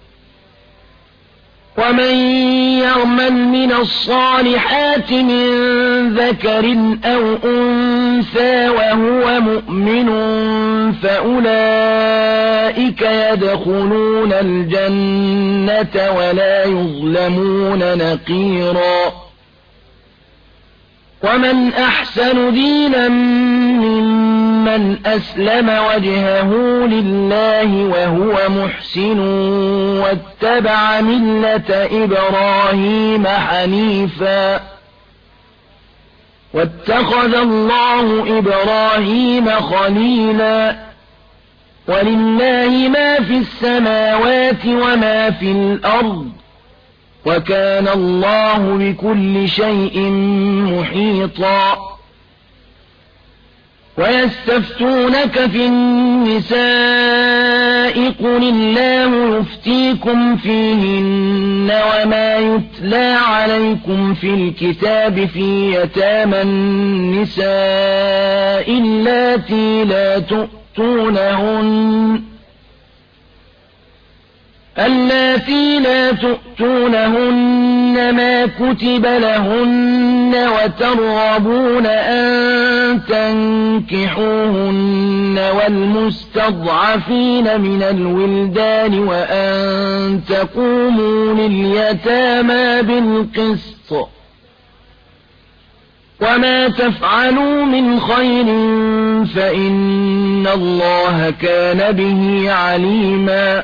ومن يعمل من الصالحات من ذكر أو أنثى وهو مؤمن فأولئك يدخلون الجنة ولا يظلمون نقيرا ومن أحسن دينا ممن أسلم وجهه لله وهو محسن واتبع ملة إبراهيم حنيفا واتخذ الله إبراهيم خليلا ولله ما في السماوات وما في الأرض وكان الله بكل شيء محيطا ويستفتونك في النساء قل الله يفتيكم فيهن وما يتلى عليكم في الكتاب في يتامى النساء اللاتي لا تؤتونهن اللاتي لا تؤتونهن ما كتب لهن وترغبون أن تنكحوهن والمستضعفين من الولدان وأن تقوموا لليتامى بالقسط وما تفعلوا من خير فإن الله كان به عليما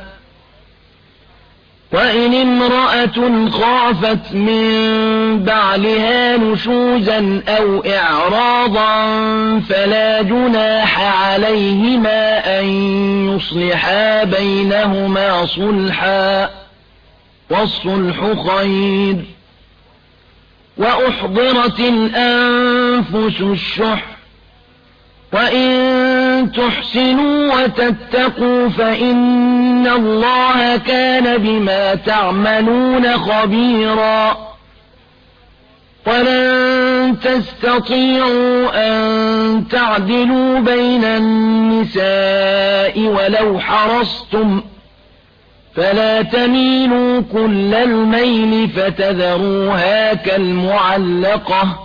وإن امرأة خافت من بعلها نشوزا أو إعراضا فلا جناح عليهما أن يصلحا بينهما صلحا والصلح خير وأحضرت الأنفس الشح وإن تحسنوا وتتقوا فإن الله كان بما تعملون خبيرا ولن تستطيعوا أن تعدلوا بين النساء ولو حرصتم فلا تميلوا كل الميل فتذروها كالمعلقة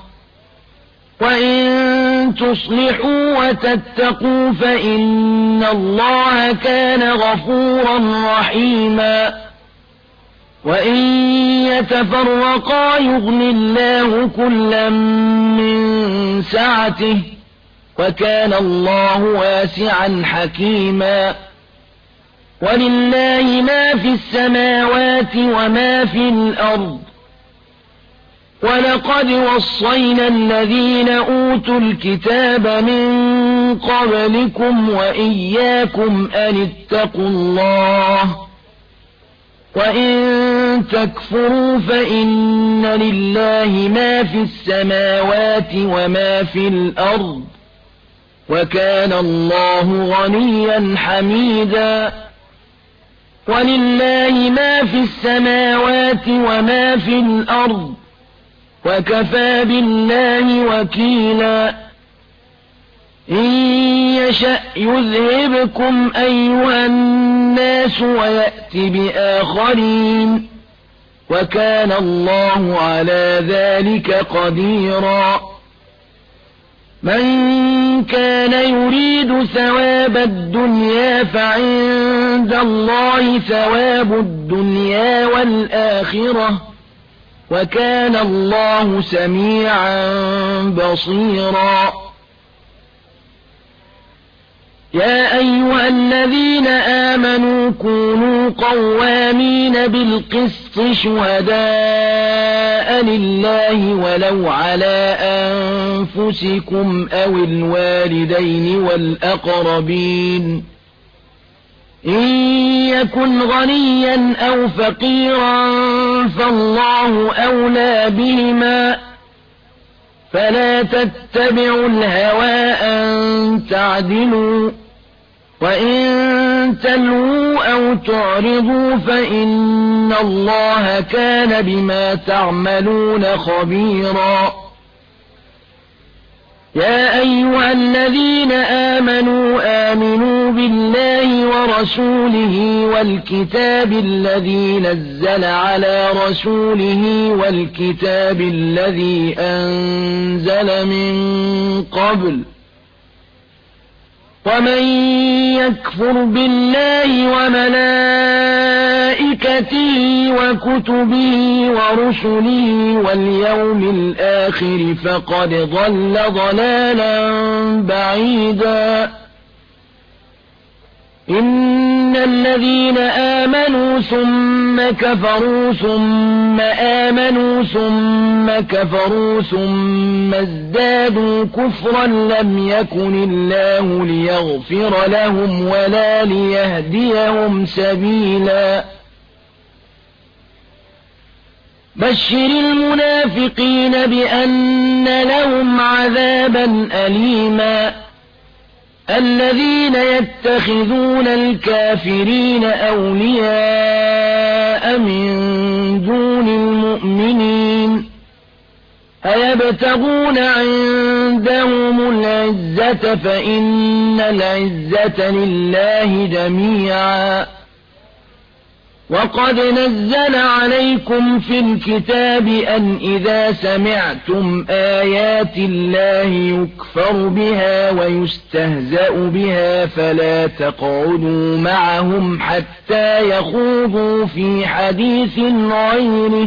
وإن تصلحوا وتتقوا فإن الله كان غفورا رحيما وإن يتفرقا يغني الله كلا من سعته وكان الله واسعا حكيما ولله ما في السماوات وما في الأرض ولقد وصينا الذين أوتوا الكتاب من قبلكم وإياكم أن اتقوا الله وإن تكفروا فإن لله ما في السماوات وما في الأرض وكان الله غنيا حميدا ولله ما في السماوات وما في الأرض وكفى بالله وكيلا إن يشأ يذهبكم أيها الناس ويأت بآخرين وكان الله على ذلك قديرا من كان يريد ثواب الدنيا فعند الله ثواب الدنيا والآخرة وكان الله سميعا بصيرا يا أيها الذين آمنوا كونوا قوامين بالقسط شهداء لله ولو على أنفسكم أو الوالدين والأقربين إن يكن غنيا أو فقيرا فالله أولى بهما فلا تتبعوا الهوى أن تعدلوا وإن تلووا أو تعرضوا فإن الله كان بما تعملون خبيرا يا أيها الذين آمنوا آمنوا بالله ورسوله والكتاب الذي نزل على رسوله والكتاب الذي أنزل من قبل ومن يكفر بالله وملائكته وكتبه ورسله واليوم الآخر فقد ضل ضلالا بعيدا إن الذين آمنوا ثم كفروا ثم آمنوا ثم كفروا ثم ازدادوا كفرا لم يكن الله ليغفر لهم ولا ليهديهم سبيلا بشر المنافقين بأن لهم عذابا أليما الذين يتخذون الكافرين أولياء من دون المؤمنين أيبتغون عندهم العزة فإن العزة لله جميعا وقد نزل عليكم في الكتاب أن إذا سمعتم آيات الله يكفر بها ويستهزأ بها فلا تقعدوا معهم حتى يخوضوا في حديث غيره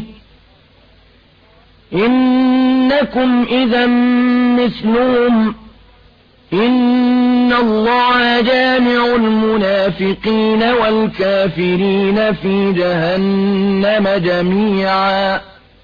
إنكم إذا مثلهم إن الله جامع المنافقين والكافرين في جهنم جميعا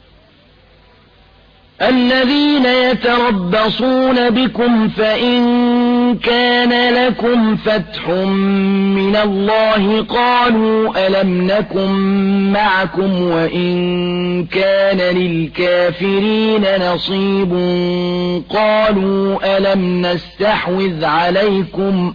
الذين يتربصون بكم فإن كان لكم فتح من الله قالوا ألم نكن معكم وإن كان للكافرين نصيب قالوا ألم نستحوذ عليكم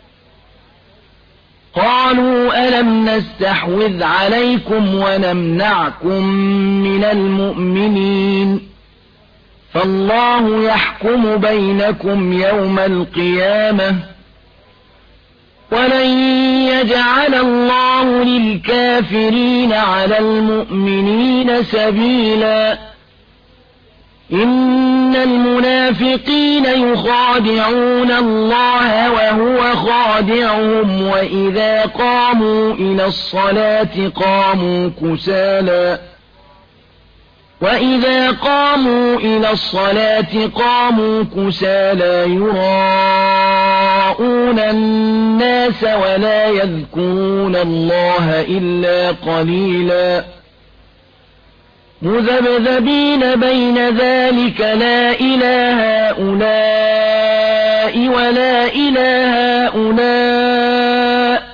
قالوا ألم نستحوذ عليكم ونمنعكم من المؤمنين فالله يحكم بينكم يوم القيامة ولن يجعل الله للكافرين على المؤمنين سبيلا إن المنافقين يخادعون الله وهو خادعهم وإذا قاموا إلى الصلاة قاموا كسالى وإذا قاموا إلى الصلاة قاموا كسالى يراءون الناس ولا يذكرون الله إلا قليلا مذبذبين بين ذلك لا إلى هؤلاء ولا إلى هؤلاء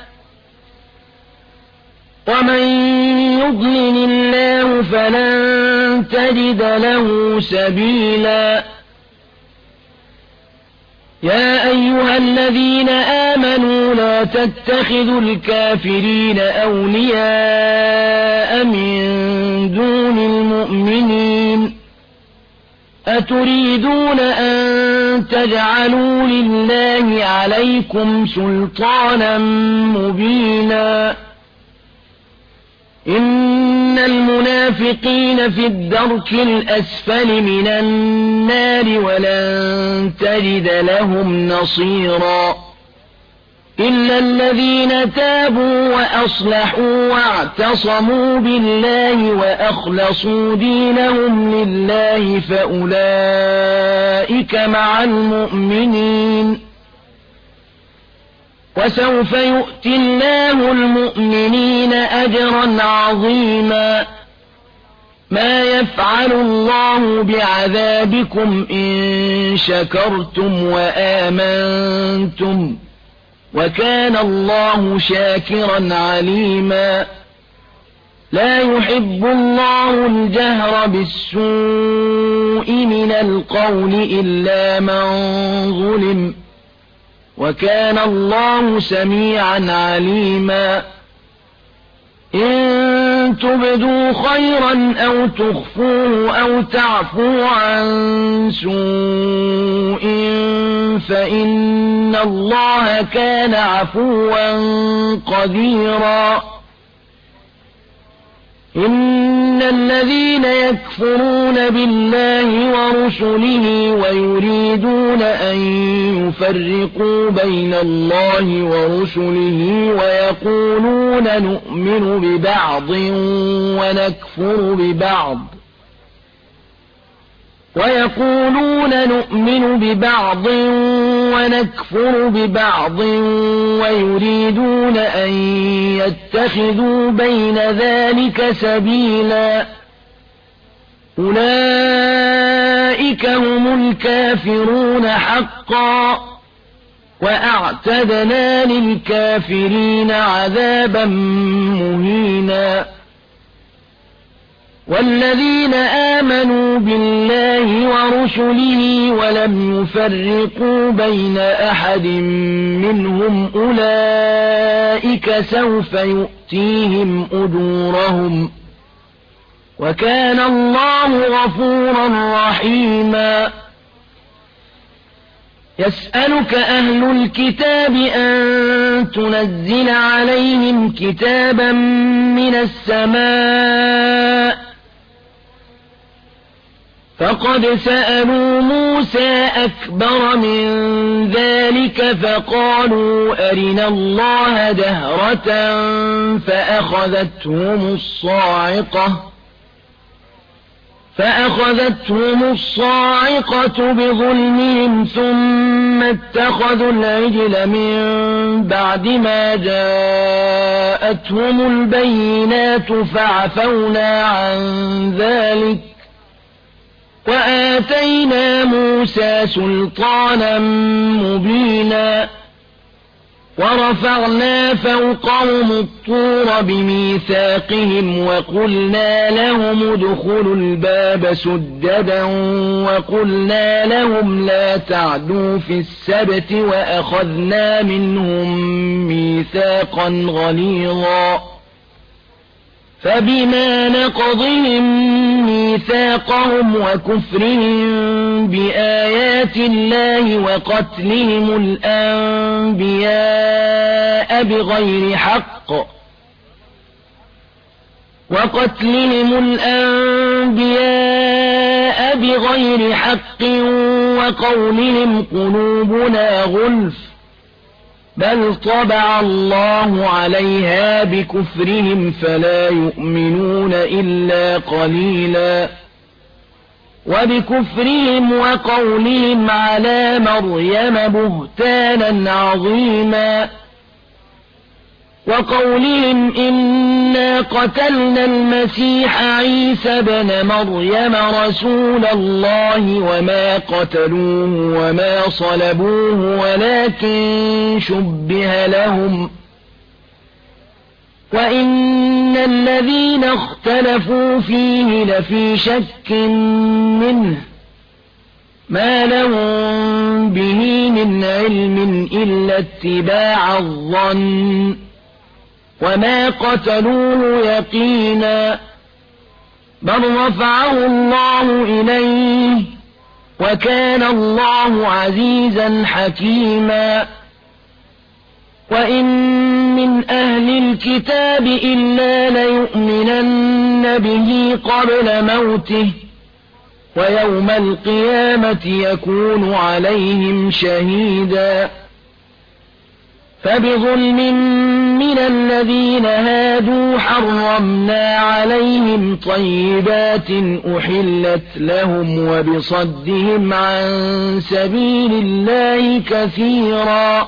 ومن يضلل الله فلن تجد له سبيلا يا أيها الذين آمنوا لا تتخذوا الكافرين أولياء من دون المؤمنين أتريدون أن تجعلوا لله عليكم سلطانا مبينا إن إن المنافقين في الدرك الأسفل من النار ولن تجد لهم نصيرا إلا الذين تابوا وأصلحوا واعتصموا بالله وأخلصوا دينهم لله فأولئك مع المؤمنين وسوف يؤتي الله المؤمنين أجرا عظيما ما يفعل الله بعذابكم إن شكرتم وآمنتم وكان الله شاكرا عليما لا يحب الله الجهر بالسوء من القول إلا من ظلم وكان الله سميعا عليما إن تبدوا خيرا أو تخفوه أو تعفوا عن سوء فإن الله كان عفوا قديرا إن الذين يكفرون بالله ورسله ويريدون أن يفرقوا بين الله ورسله ويقولون نؤمن ببعض ونكفر ببعض ويقولون نؤمن ببعض ونكفر ببعض ويريدون أن يتخذوا بين ذلك سبيلا أولئك هم الكافرون حقا وأعتدنا للكافرين عذابا مهينا والذين آمنوا بالله ورسله ولم يفرقوا بين أحد منهم أولئك سوف يؤتيهم أجورهم وكان الله غفورا رحيما يسألك أهل الكتاب أن تنزل عليهم كتابا من السماء فقد سألوا موسى أكبر من ذلك فقالوا أرنا الله جهرة فأخذتهم الصاعقة فأخذتهم الصاعقة بظلمهم ثم اتخذوا العجل من بعد ما جاءتهم البينات فعفونا عن ذلك وآتينا موسى سلطانا مبينا ورفعنا فوقهم الطور بميثاقهم وقلنا لهم ادخلوا الباب سددا وقلنا لهم لا تعدوا في السبت وأخذنا منهم ميثاقا غليظا فبما نقضهم ميثاقهم وكفرهم بآيات الله وقتلهم الأنبياء بغير حق وقتلهم الأنبياء بغير حق وقولهم قلوبنا غلف بل طبع الله عليها بكفرهم فلا يؤمنون إلا قليلا وبكفرهم وقولهم على مريم بهتانا عظيما وقولهم إنا قتلنا المسيح عيسى بن مريم رسول الله وما قتلوه وما صلبوه ولكن شبه لهم وإن الذين اختلفوا فيه لفي شك منه ما لهم به من علم إلا اتباع الظن وما قتلوه يقينا بل رفعه الله إليه وكان الله عزيزا حكيما وإن من أهل الكتاب إلا ليؤمنن يؤمنن به قبل موته ويوم القيامة يكون عليهم شهيدا فبظلم من الذين هادوا حرمنا عليهم طيبات أحلت لهم وبصدهم عن سبيل الله كثيرا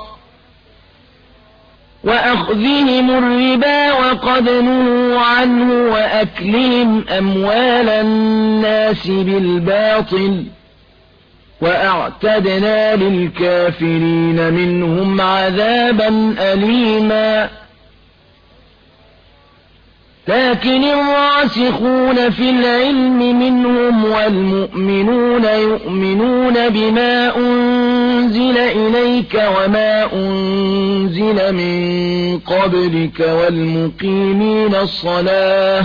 وأخذهم الربا وقد نهوا عنه وأكلهم أموال الناس بالباطل وأعتدنا للكافرين منهم عذابا أليما لكن الراسخون في العلم منهم والمؤمنون يؤمنون بما أنزل إليك وما أنزل من قبلك والمقيمين الصلاة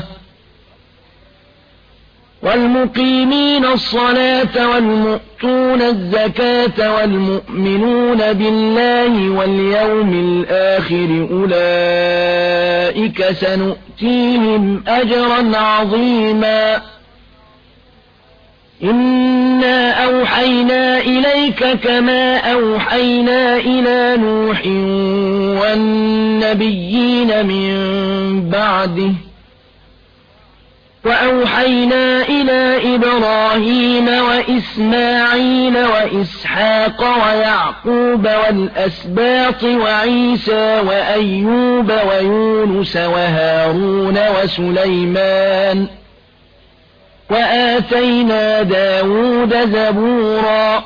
والمقيمين الصلاة والمؤتون الزكاة والمؤمنون بالله واليوم الآخر أولئك سنؤتيهم أجرا عظيما إنا أوحينا إليك كما أوحينا إلى نوح والنبيين من بعده وأوحينا إلى إبراهيم وإسماعيل وإسحاق ويعقوب والأسباط وعيسى وأيوب ويونس وهارون وسليمان وآتينا داود زبورا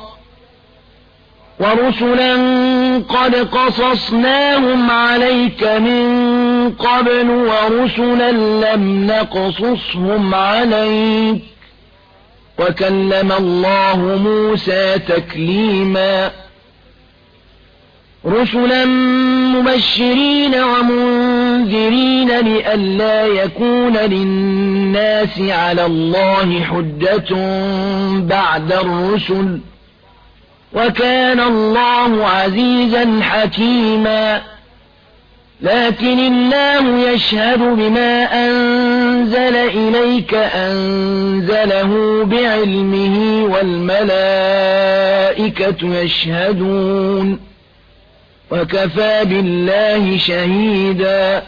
ورسلا قد قصصناهم عليك من قبل ورسلا لم نقصصهم عليك وكلم الله موسى تكليما رسلا مبشرين ومنذرين لئلا يكون للناس على الله حجة بعد الرسل وكان الله عزيزا حكيما لكن الله يشهد بما أنزل إليك أنزله بعلمه والملائكة يشهدون وكفى بالله شهيدا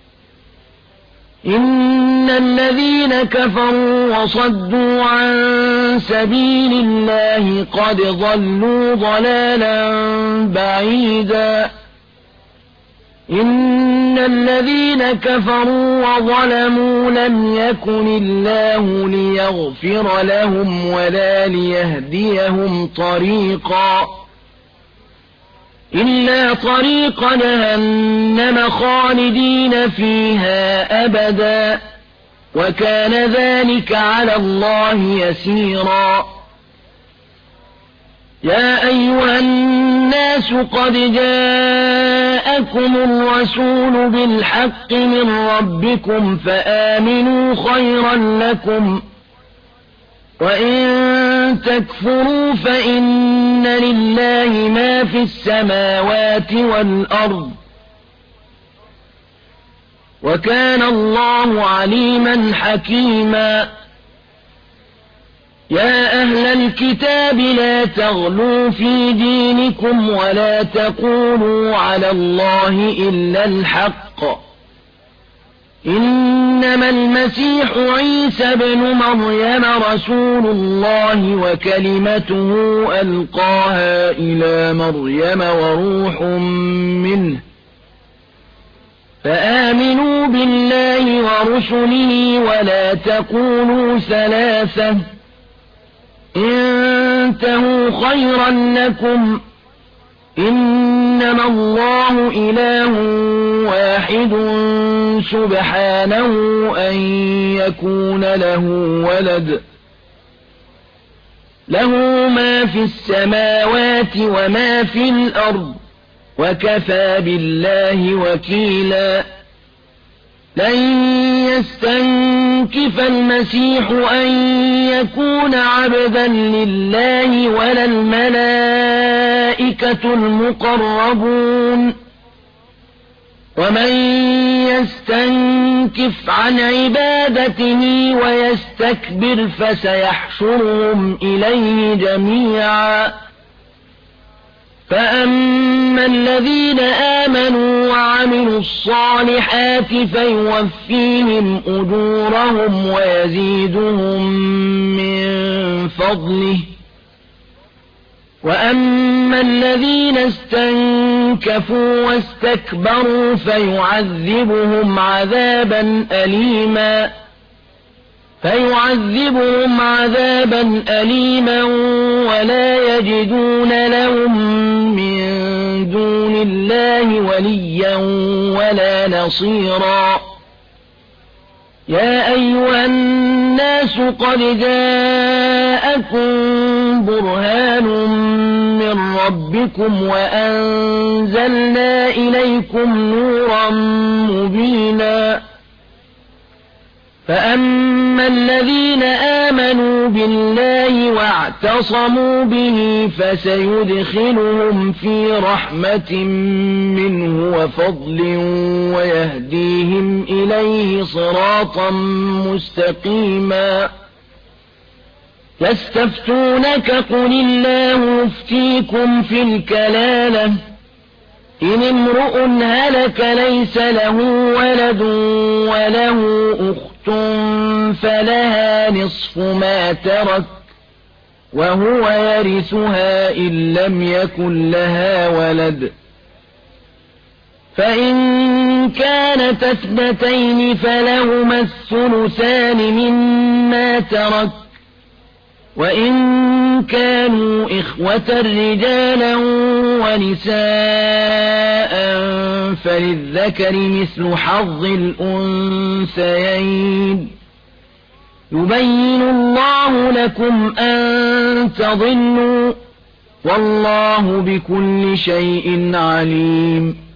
إن الذين كفروا وصدوا عن سبيل الله قد ضلوا ضلالا بعيدا إن الذين كفروا وظلموا لم يكن الله ليغفر لهم ولا ليهديهم طريقا إلا طريق جهنم خالدين فيها أبدا وكان ذلك على الله يسيرا يا أيها الناس قد جاءكم الرسول بالحق من ربكم فآمنوا خيرا لكم وإن تكفروا فإن لله ما في السماوات والأرض وكان الله عليما حكيما يا أهل الكتاب لا تغلوا في دينكم ولا تقولوا على الله إلا الحق إنما المسيح عيسى ابن مريم رسول الله وكلمته ألقاها إلى مريم وروح منه فآمنوا بالله ورسله ولا تقولوا ثلاثة انتهوا خيرا لكم إنما الله إله واحد سبحانه أن يكون له ولد له ما في السماوات وما في الأرض وكفى بالله وكيلا لن يستنكف المسيح أن يكون عبدا لله ولا الملائكة المقربون ومن يستنكف ينكف عن عبادته ويستكبر فسيحشرهم إليه جميعا فأما الذين آمنوا وعملوا الصالحات فيوفيهم أجورهم ويزيدهم من فضله وأما الذين استنكفوا واستكبروا فيعذبهم عذابا أليما فيعذبهم عذابا أليما ولا يجدون لهم من دون الله وليا ولا نصيرا يا أيها الناس قد جاءكم برهان من ربكم وأنزلنا إليكم نورا مبينا فأما الذين آمنوا بالله واعتصموا به فسيدخلهم في رحمة منه وفضل ويهديهم إليه صراطا مستقيما يستفتونك قل الله يفتيكم في الكلالة إن امرؤ هلك ليس له ولد وله أخت فلها نصف ما ترك وهو يرثها إن لم يكن لها ولد فإن كانت اثنتين فلهما الثلثان مما ترك وإن كانوا إخوة رجالا ونساء فللذكر مثل حظ الأنثيين يبين الله لكم أن تضلوا والله بكل شيء عليم